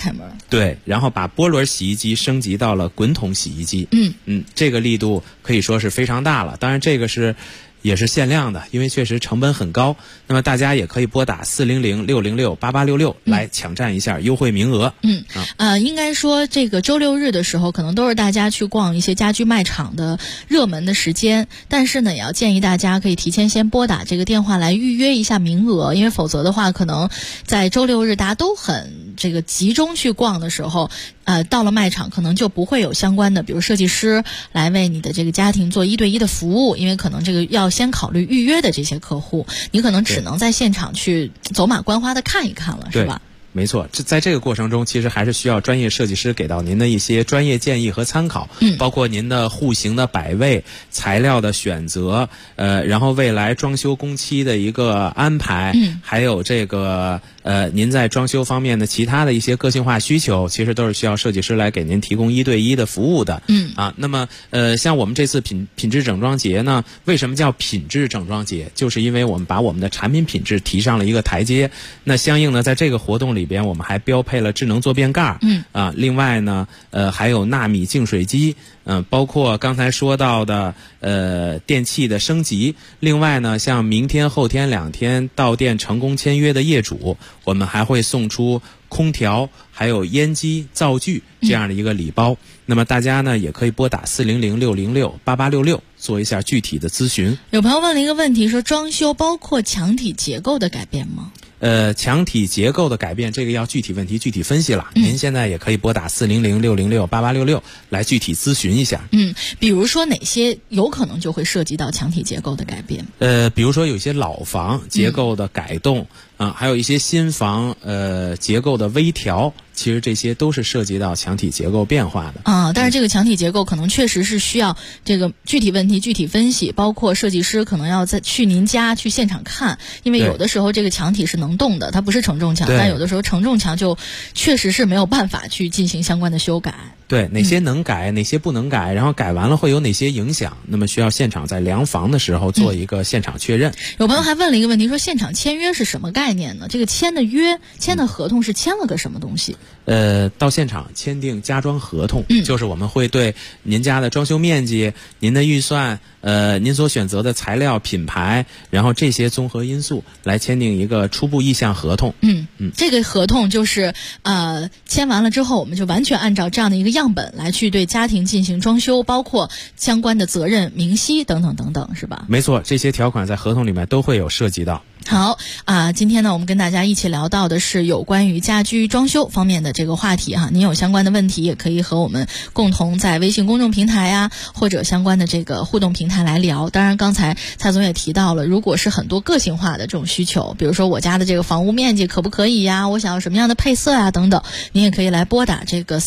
对，然后把波轮洗衣机升级到了滚筒洗衣机。这个力度可以说是非常大了。当然这个也是限量的，因为确实成本很高。那么大家也可以拨打400-606-8866来抢占一下优惠名额。 应该说这个周六日的时候，可能都是大家去逛一些家居卖场的热门的时间。但是呢，也要建议大家可以提前先拨打这个电话来预约一下名额，因为否则的话，可能在周六日大家都很这个集中去逛的时候，到了卖场可能就不会有相关的，比如设计师来为你的这个家庭做1对1的服务，因为可能这个要先考虑预约的这些客户，你可能只能在现场去走马观花的看一看了，是吧？ 没错，在这个过程中，其实还是需要专业设计师给到您的一些专业建议和参考，包括您的户型的摆位、材料的选择，然后未来装修工期的一个安排，还有这个您在装修方面的其他的一些个性化需求，其实都是需要设计师来给您提供1对1的服务的。那么像我们这次品质整装节呢，为什么叫品质整装节？就是因为我们把我们的产品品质提上了一个台阶。那相应呢，在这个活动里边，我们还标配了智能坐便盖。另外呢，还有纳米净水机。包括刚才说到的电器的升级。另外呢，像明天后天2天到店成功签约的业主，我们还会送出空调还有烟机灶具这样的一个礼包。那么大家呢也可以拨打400-606-8866做一下具体的咨询。 有朋友问了一个问题，说装修包括墙体结构的改变吗？ 墙体结构的改变，这个要具体问题具体分析了。您现在也可以拨打400-606-8866来具体咨询一下。 比如说哪些有可能就会涉及到墙体结构的改变？ 比如说有一些老房结构的改动还有一些新房结构的微调，其实这些都是涉及到墙体结构变化的。 但是这个墙体结构可能确实是需要这个具体问题具体分析，包括设计师可能要去您家去现场看，因为有的时候这个墙体是能动的，它不是承重墙，但有的时候承重墙就确实是没有办法去进行相关的修改。 对，哪些能改，哪些不能改，然后改完了会有哪些影响，那么需要现场在量房的时候做一个现场确认。 有朋友还问了一个问题，说现场签约是什么概念呢？这个签的约、签的合同是签了个什么东西？ 到现场签订家装合同，就是我们会对您家的装修面积、您的预算、您所选择的材料、品牌，然后这些综合因素来签订一个初步意向合同。 这个合同就是签完了之后，我们就完全按照这样的一个样本来去对家庭进行装修，包括相关的责任明细等等等等，是吧？ 没错，这些条款在合同里面都会有涉及到。 好今天呢，我们跟大家一起聊到的是有关于家居装修方面的这个话题哈。您有相关的问题，也可以和我们共同在微信公众平台或者相关的这个互动平台来聊。当然，刚才蔡总也提到了，如果是很多个性化的这种需求，比如说我家的这个房屋面积可不可以我想要什么样的配色等等，您也可以来拨打这个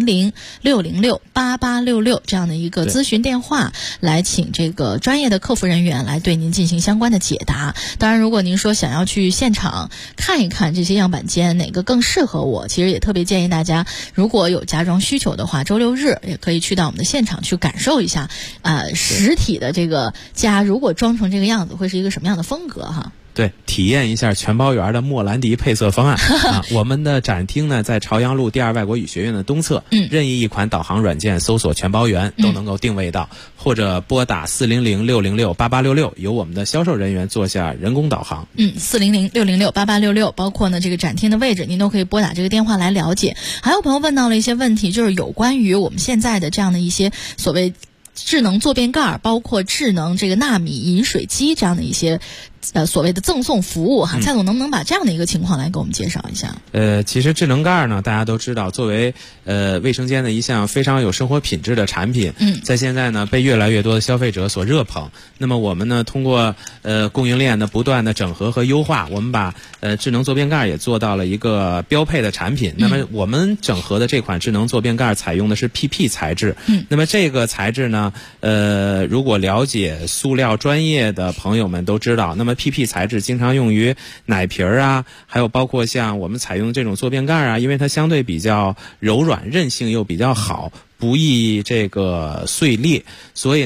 400-606-8866这样的一个咨询电话，来请这个专业的客服人员来对您进行相关的解答。当然，如果您说想要去现场看一看这些样板间哪个更适合我，其实也特别建议大家，如果有家装需求的话，周六日也可以去到我们的现场去感受一下实体的这个家如果装成这个样子会是一个什么样的风格哈。 对，体验一下全包园的莫兰迪配色方案我们的展厅呢在朝阳路第2外国语学院的东侧，任意一款导航软件搜索全包园都能够定位到，或者拨打400-606-8866，由我们的销售人员做下人工导航。 400-606-8866，包括呢这个展厅的位置您都可以拨打这个电话来了解。还有朋友问到了一些问题，就是有关于我们现在的这样的一些所谓智能坐便盖，包括智能这个纳米饮水机这样的一些所谓的赠送服务哈。蔡总能不能把这样的一个情况来给我们介绍一下？ 其实智能盖呢，大家都知道，作为卫生间的一项非常有生活品质的产品，在现在呢被越来越多的消费者所热捧。那么我们呢通过供应链的不断的整合和优化，我们把智能坐便盖也做到了一个标配的产品。那么我们整合的这款智能坐便盖采用的是 PP 材质。那么这个材质呢如果了解塑料专业的朋友们都知道，那么PP 材质经常用于奶瓶还有包括像我们采用的这种坐便盖因为它相对比较柔软，韧性又比较好，不易这个碎裂，所以呢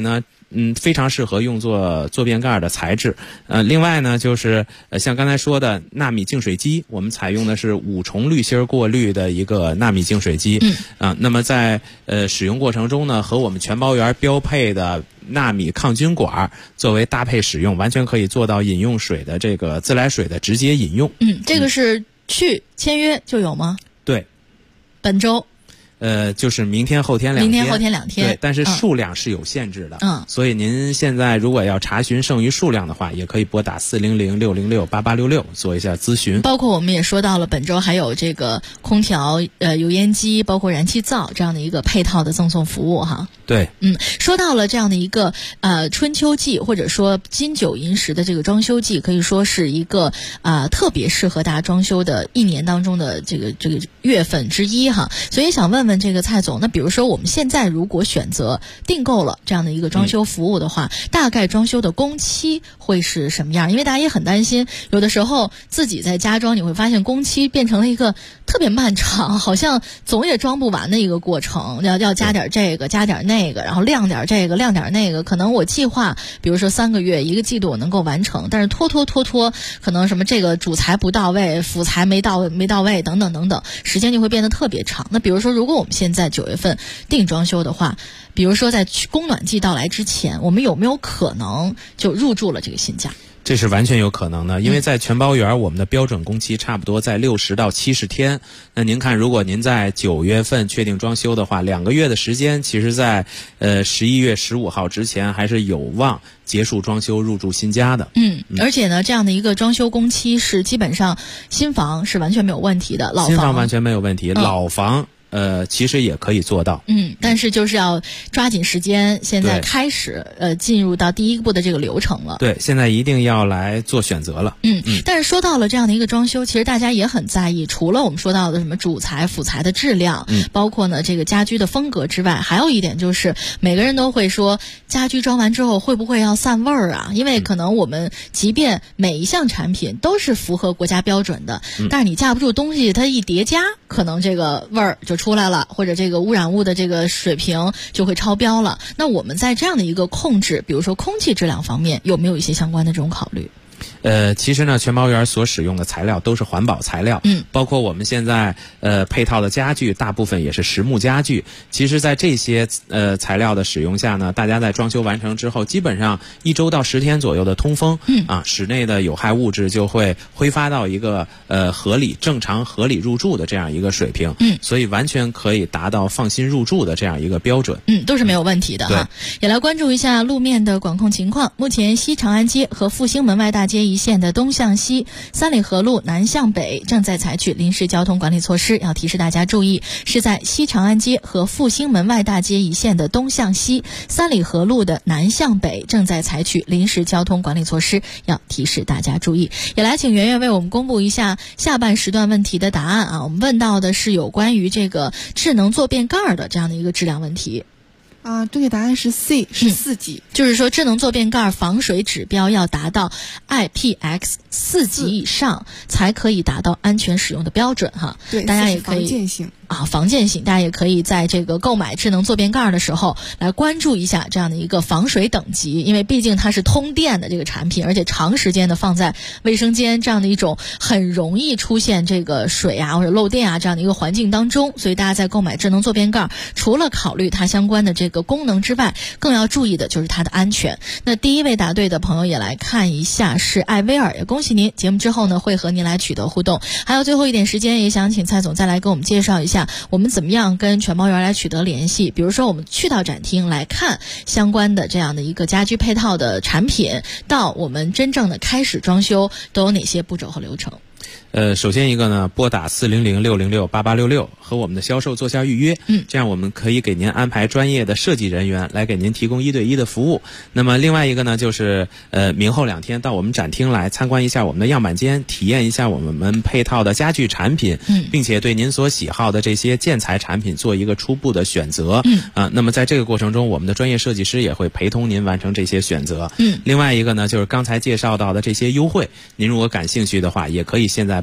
非常适合用作坐便盖的材质。另外呢，就是像刚才说的纳米净水机，我们采用的是5重滤芯过滤的一个纳米净水机。那么在使用过程中呢，和我们全包园标配的纳米抗菌管作为搭配使用，完全可以做到饮用水的这个自来水的直接饮用。 这个是去签约就有吗？ 对， 本周。 就是明天后天2天， 明天后天2天， 对，但是数量是有限制的，所以您现在如果要查询剩余数量的话，也可以拨打400-606-8866做一下咨询。 包括我们也说到了，本周还有这个空调、油烟机，包括燃气灶这样的一个配套的赠送服务哈。 对， 说到了这样的一个春秋季或者说金九银十的这个装修季，可以说是一个特别适合大家装修的一年当中的这个月份之一哈。所以想问这个蔡总，那比如说我们现在如果选择订购了这样的一个装修服务的话，大概装修的工期会是什么样？因为大家也很担心，有的时候自己在家装，你会发现工期变成了一个特别漫长，好像总也装不完的一个过程，要加点这个，加点那个，然后晾点这个，晾点那个。可能我计划，比如说3个月、1个季度我能够完成，但是拖，可能什么这个主材不到位，辅材没到位，等等，时间就会变得特别长。那比如说，如果我们现在9月份定装修的话，比如说在供暖季到来之前，我们有没有可能就入住了这个新家？ 这是完全有可能的，因为在全包园我们的标准工期差不多在60到70天。那您看，如果您在9月份确定装修的话，2个月的时间，其实在11月15号之前还是有望结束装修入住新家的。 而且呢，这样的一个装修工期是基本上新房是完全没有问题的，老房新房完全没有问题，老房其实也可以做到。 但是就是要抓紧时间，现在开始进入到第一步的这个流程了。 对，现在一定要来做选择了。 但是说到了这样的一个装修，其实大家也很在意，除了我们说到的什么主材、辅材的质量，包括呢这个家居的风格之外，还有一点就是每个人都会说，家居装完之后会不会要散味儿啊？因为可能我们即便每一项产品都是符合国家标准的，但是你架不住东西它一叠加，可能这个味儿就出来了，或者这个污染物的这个水平就会超标了。那我们在这样的一个控制，比如说空气质量方面，有没有一些相关的这种考虑？ 其实呢，全包园所使用的材料都是环保材料，包括我们现在配套的家具，大部分也是实木家具。其实，在这些材料的使用下呢，大家在装修完成之后，基本上1周到10天左右的通风，室内的有害物质就会挥发到一个正常合理入住的这样一个水平，所以完全可以达到放心入住的这样一个标准， 都是没有问题的哈。也来关注一下路面的管控情况。目前西长安街和复兴门外大街一线的东向西、三里河路南向北正在采取临时交通管理措施，要提示大家注意，是在西长安街和复兴门外大街一线的东向西、三里河路的南向北正在采取临时交通管理措施，要提示大家注意。也来请圆圆为我们公布一下下半时段问题的答案啊。我们问到的是有关于这个智能坐便盖的这样的一个质量问题。 正确答案是 C， 是4级， 就是说智能坐便盖防水指标要达到 IPX4 级以上，才可以达到安全使用的标准哈。 对， 大家也可以防溅性。 防溅性，大家也可以在这个购买智能坐便盖的时候来关注一下这样的一个防水等级，因为毕竟它是通电的这个产品，而且长时间的放在卫生间这样的一种很容易出现这个水啊或者漏电啊这样的一个环境当中，所以大家在购买智能坐便盖，除了考虑它相关的这个功能之外，更要注意的就是它的安全。那第一位答对的朋友也来看一下是艾薇儿，也恭喜您，节目之后呢会和您来取得互动。还有最后一点时间，也想请蔡总再来给我们介绍一下我们怎么样跟全包园来取得联系，比如说我们去到展厅来看相关的这样的一个家居配套的产品，到我们真正的开始装修都有哪些步骤和流程。 首先一个呢，拨打400-606-8866和我们的销售做下预约，这样我们可以给您安排专业的设计人员来给您提供1对1的服务。那么另外一个呢，就是明后2天到我们展厅来参观一下我们的样板间，体验一下我们配套的家具产品，并且对您所喜好的这些建材产品做一个初步的选择。那么在这个过程中，我们的专业设计师也会陪同您完成这些选择。另外一个呢，就是刚才介绍到的这些优惠，您如果感兴趣的话，也可以现在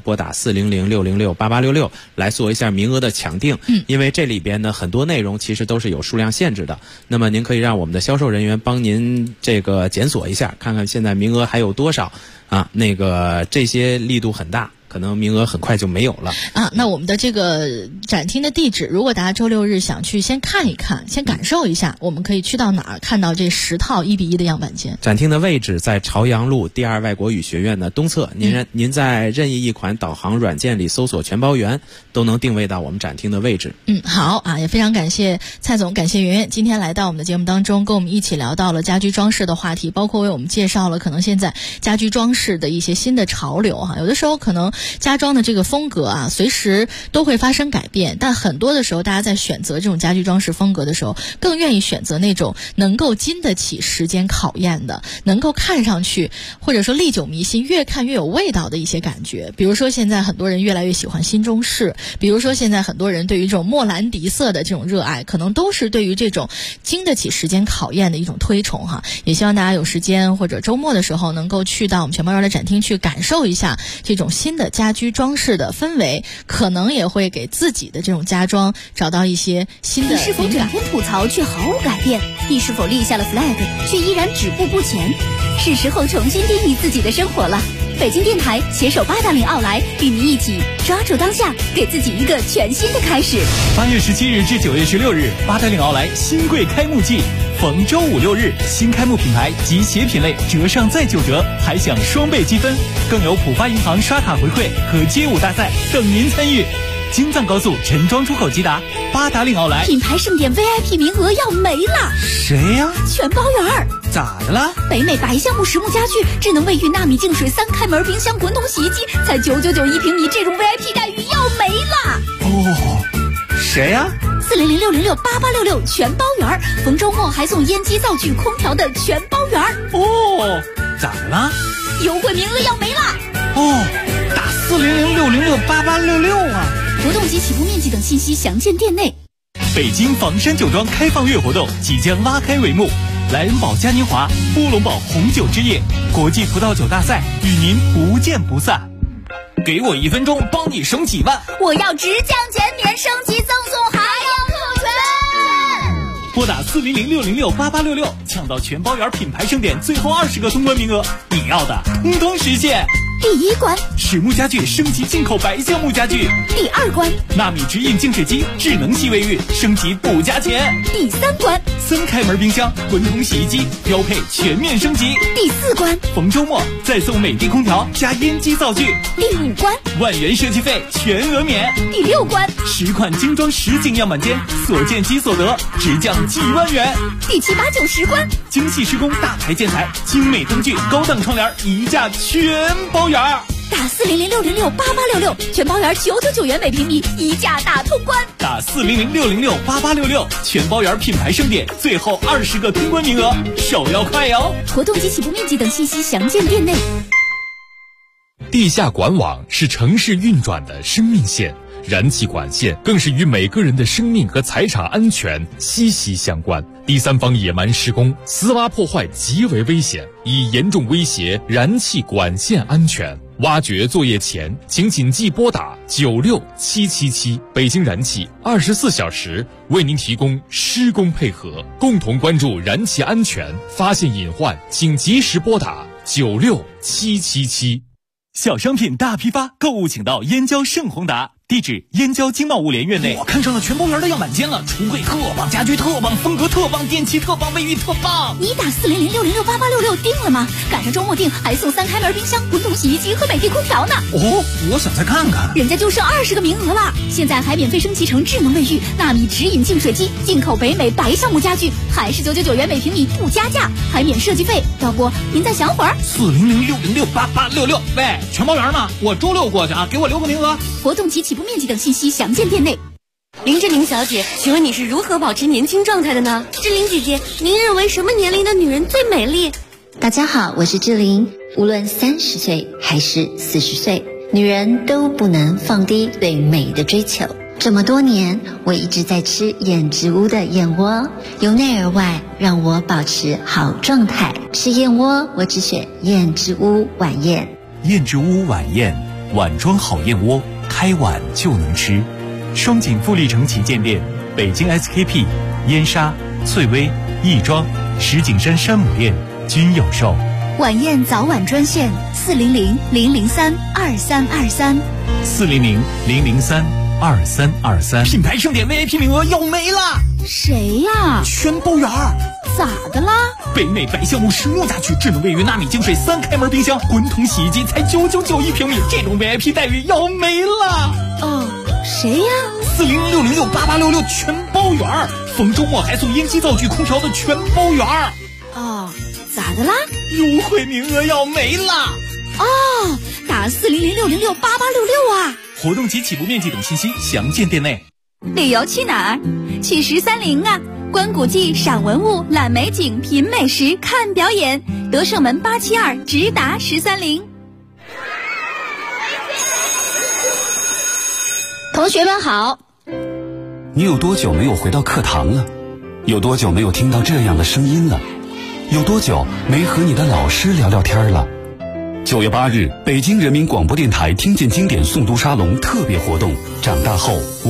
拨打400-606-8866来做一下名额的抢定。因为这里边呢很多内容其实都是有数量限制的，那么您可以让我们的销售人员帮您这个检索一下，看看现在名额还有多少啊。这些力度很大，可能名额很快就没有了啊。那我们的这个展厅的地址，如果大家周六日想去先看一看，先感受一下，我们可以去到哪儿看到这10套1:1的样板间？ 展厅的位置在朝阳路第2外国语学院的东侧，您在任意一款导航软件里搜索全包圆，都能定位到我们展厅的位置。 好啊，也非常感谢蔡总，感谢圆圆今天来到我们的节目当中，跟我们一起聊到了家居装饰的话题，包括为我们介绍了可能现在家居装饰的一些新的潮流哈。有的时候可能家装的这个风格啊，随时都会发生改变，但很多的时候大家在选择这种家居装饰风格的时候，更愿意选择那种能够经得起时间考验的，能够看上去或者说历久弥新，越看越有味道的一些感觉。比如说现在很多人越来越喜欢新中式，比如说现在很多人对于这种莫兰迪色的这种热爱，可能都是对于这种经得起时间考验的一种推崇哈。也希望大家有时间或者周末的时候能够去到我们全包圆的展厅去感受一下这种新的家居装饰的氛围，可能也会给自己的这种家装找到一些新的灵感。 你是否整天吐槽却毫无改变？你是否立下了 flag 却依然止步不前？是时候重新定义自己的生活了。北京电台携手八达岭奥莱，与您一起抓住当下，给自己一个全新的开始。 8月17日至9月16日，八达岭奥莱新柜开幕季，逢周5、6日，新开幕品牌及鞋品类折上再9折，还享双倍积分，更有浦发银行刷卡回馈和街舞大赛等您参与。京藏高速陈庄出口即达，八达岭奥莱品牌盛典 VIP 名额要没了。 谁呀？ 全包圆。 咋的了？ 北美白橡木实木家具、智能卫浴纳米净水3开门冰箱、滚筒洗衣机，才9991平米，这种 VIP 待遇要没了。 谁呀 ？400-606-8866全包圆，逢周末还送烟机、灶具、空调的全包圆。 咋的了？ 优惠名额要没了。 打400-606-8866啊！ 活动及起步面积等信息详见店内。 北京房山酒庄开放月活动即将拉开帷幕，莱恩堡嘉年华、波龙堡红酒之夜、国际葡萄酒大赛与您不见不散。给我1分钟，帮你省几万。 我要直降减免，升级赠送还要特权。 拨打400-606-8866，抢到全包圆品牌盛典最后20个通关名额，你要的通通实现。 第1关， 实木家具升级进口白橡木家具。 第2关， 纳米直饮净水机、智能洗卫浴升级不加钱。 第3关 ，3开门冰箱、滚筒洗衣机标配全面升级。 第4关， 逢周末再送美的空调加烟机灶具。 第5关， 万元设计费全额免。 第6关 ，10款精装实景样板间，所见即所得，直降几万元。 第7、8、9、10关， 精细施工，大牌建材，精美灯具，高档窗帘，一价全包圆。 打400-606-8866，全包圆999元每平米，一价大通关。 打400-606-8866，全包圆品牌盛典最后20个通关名额，手要快哟！ 活动及起步面积等信息详见店内。 地下管网是城市运转的生命线，燃气管线更是与每个人的生命和财产安全息息相关。第三方野蛮施工、私挖破坏极为危险，已严重威胁燃气管线安全。挖掘作业前，请谨记拨打96777，北京燃气24小时为您提供施工配合，共同关注燃气安全，发现隐患请及时拨打96777。 小商品大批发，购物请到燕郊盛宏达，地址燕郊经贸物联院内。 我看上了全包圆的样板间了，橱柜特棒，家居特棒，风格特棒，电器特棒，卫浴特棒。 你打400-606-8866定了吗？赶上周末定还送3开门冰箱、滚筒洗衣机和美的空调呢。 我想再看看。 人家就剩20个名额了，现在还免费升级成智能卫浴、纳米直饮净水机，进口北美白橡木家具，还是999元每平米不加价，还免设计费。要不您再想会儿 ？400-606-8866。喂，全包圆吗？我周6过去啊，给我留个名额。 活动及起步面积等信息详见店内。 林志玲小姐，请问你是如何保持年轻状态的呢？志玲姐姐，您认为什么年龄的女人最美丽？ 大家好，我是志玲。无论30岁还是40岁，女人都不能放低对美的追求。这么多年，我一直在吃燕之屋的燕窝，由内而外让我保持好状态。吃燕窝，我只选燕之屋晚宴。 燕之屋晚宴， 碗装好燕窝，开碗就能吃。双井富力城旗舰店、北京 SKP、燕莎、翠微、亦庄、石景山山姆店均有售。 晚宴早晚专线400-003-2323。 400-003-2323。 品牌盛典 VIP 名额要没了。 谁呀？ 全包圆儿。 咋的啦？ 北美白橡木实木家具，智能卫浴、纳米净水、3开门冰箱、滚筒洗衣机才999一平米，这种 VIP 待遇要没了。 哦，谁呀 ？400-606-8866全包圆儿，逢周末还送烟机、灶具、空调的全包圆儿。 哦，咋的啦？ 优惠名额要没了。 哦，打400-606-8866啊！ 活动及起步面积等信息详见店内。 旅游去哪儿？去1301啊！观古迹、赏文物、览美景、品美食、看表演。德胜门872直达1301。 同学们好。 你有多久没有回到课堂了？有多久没有听到这样的声音了？有多久没和你的老师聊聊天了？9月8日，北京人民广播电台听见经典诵读沙龙特别活动，长大后我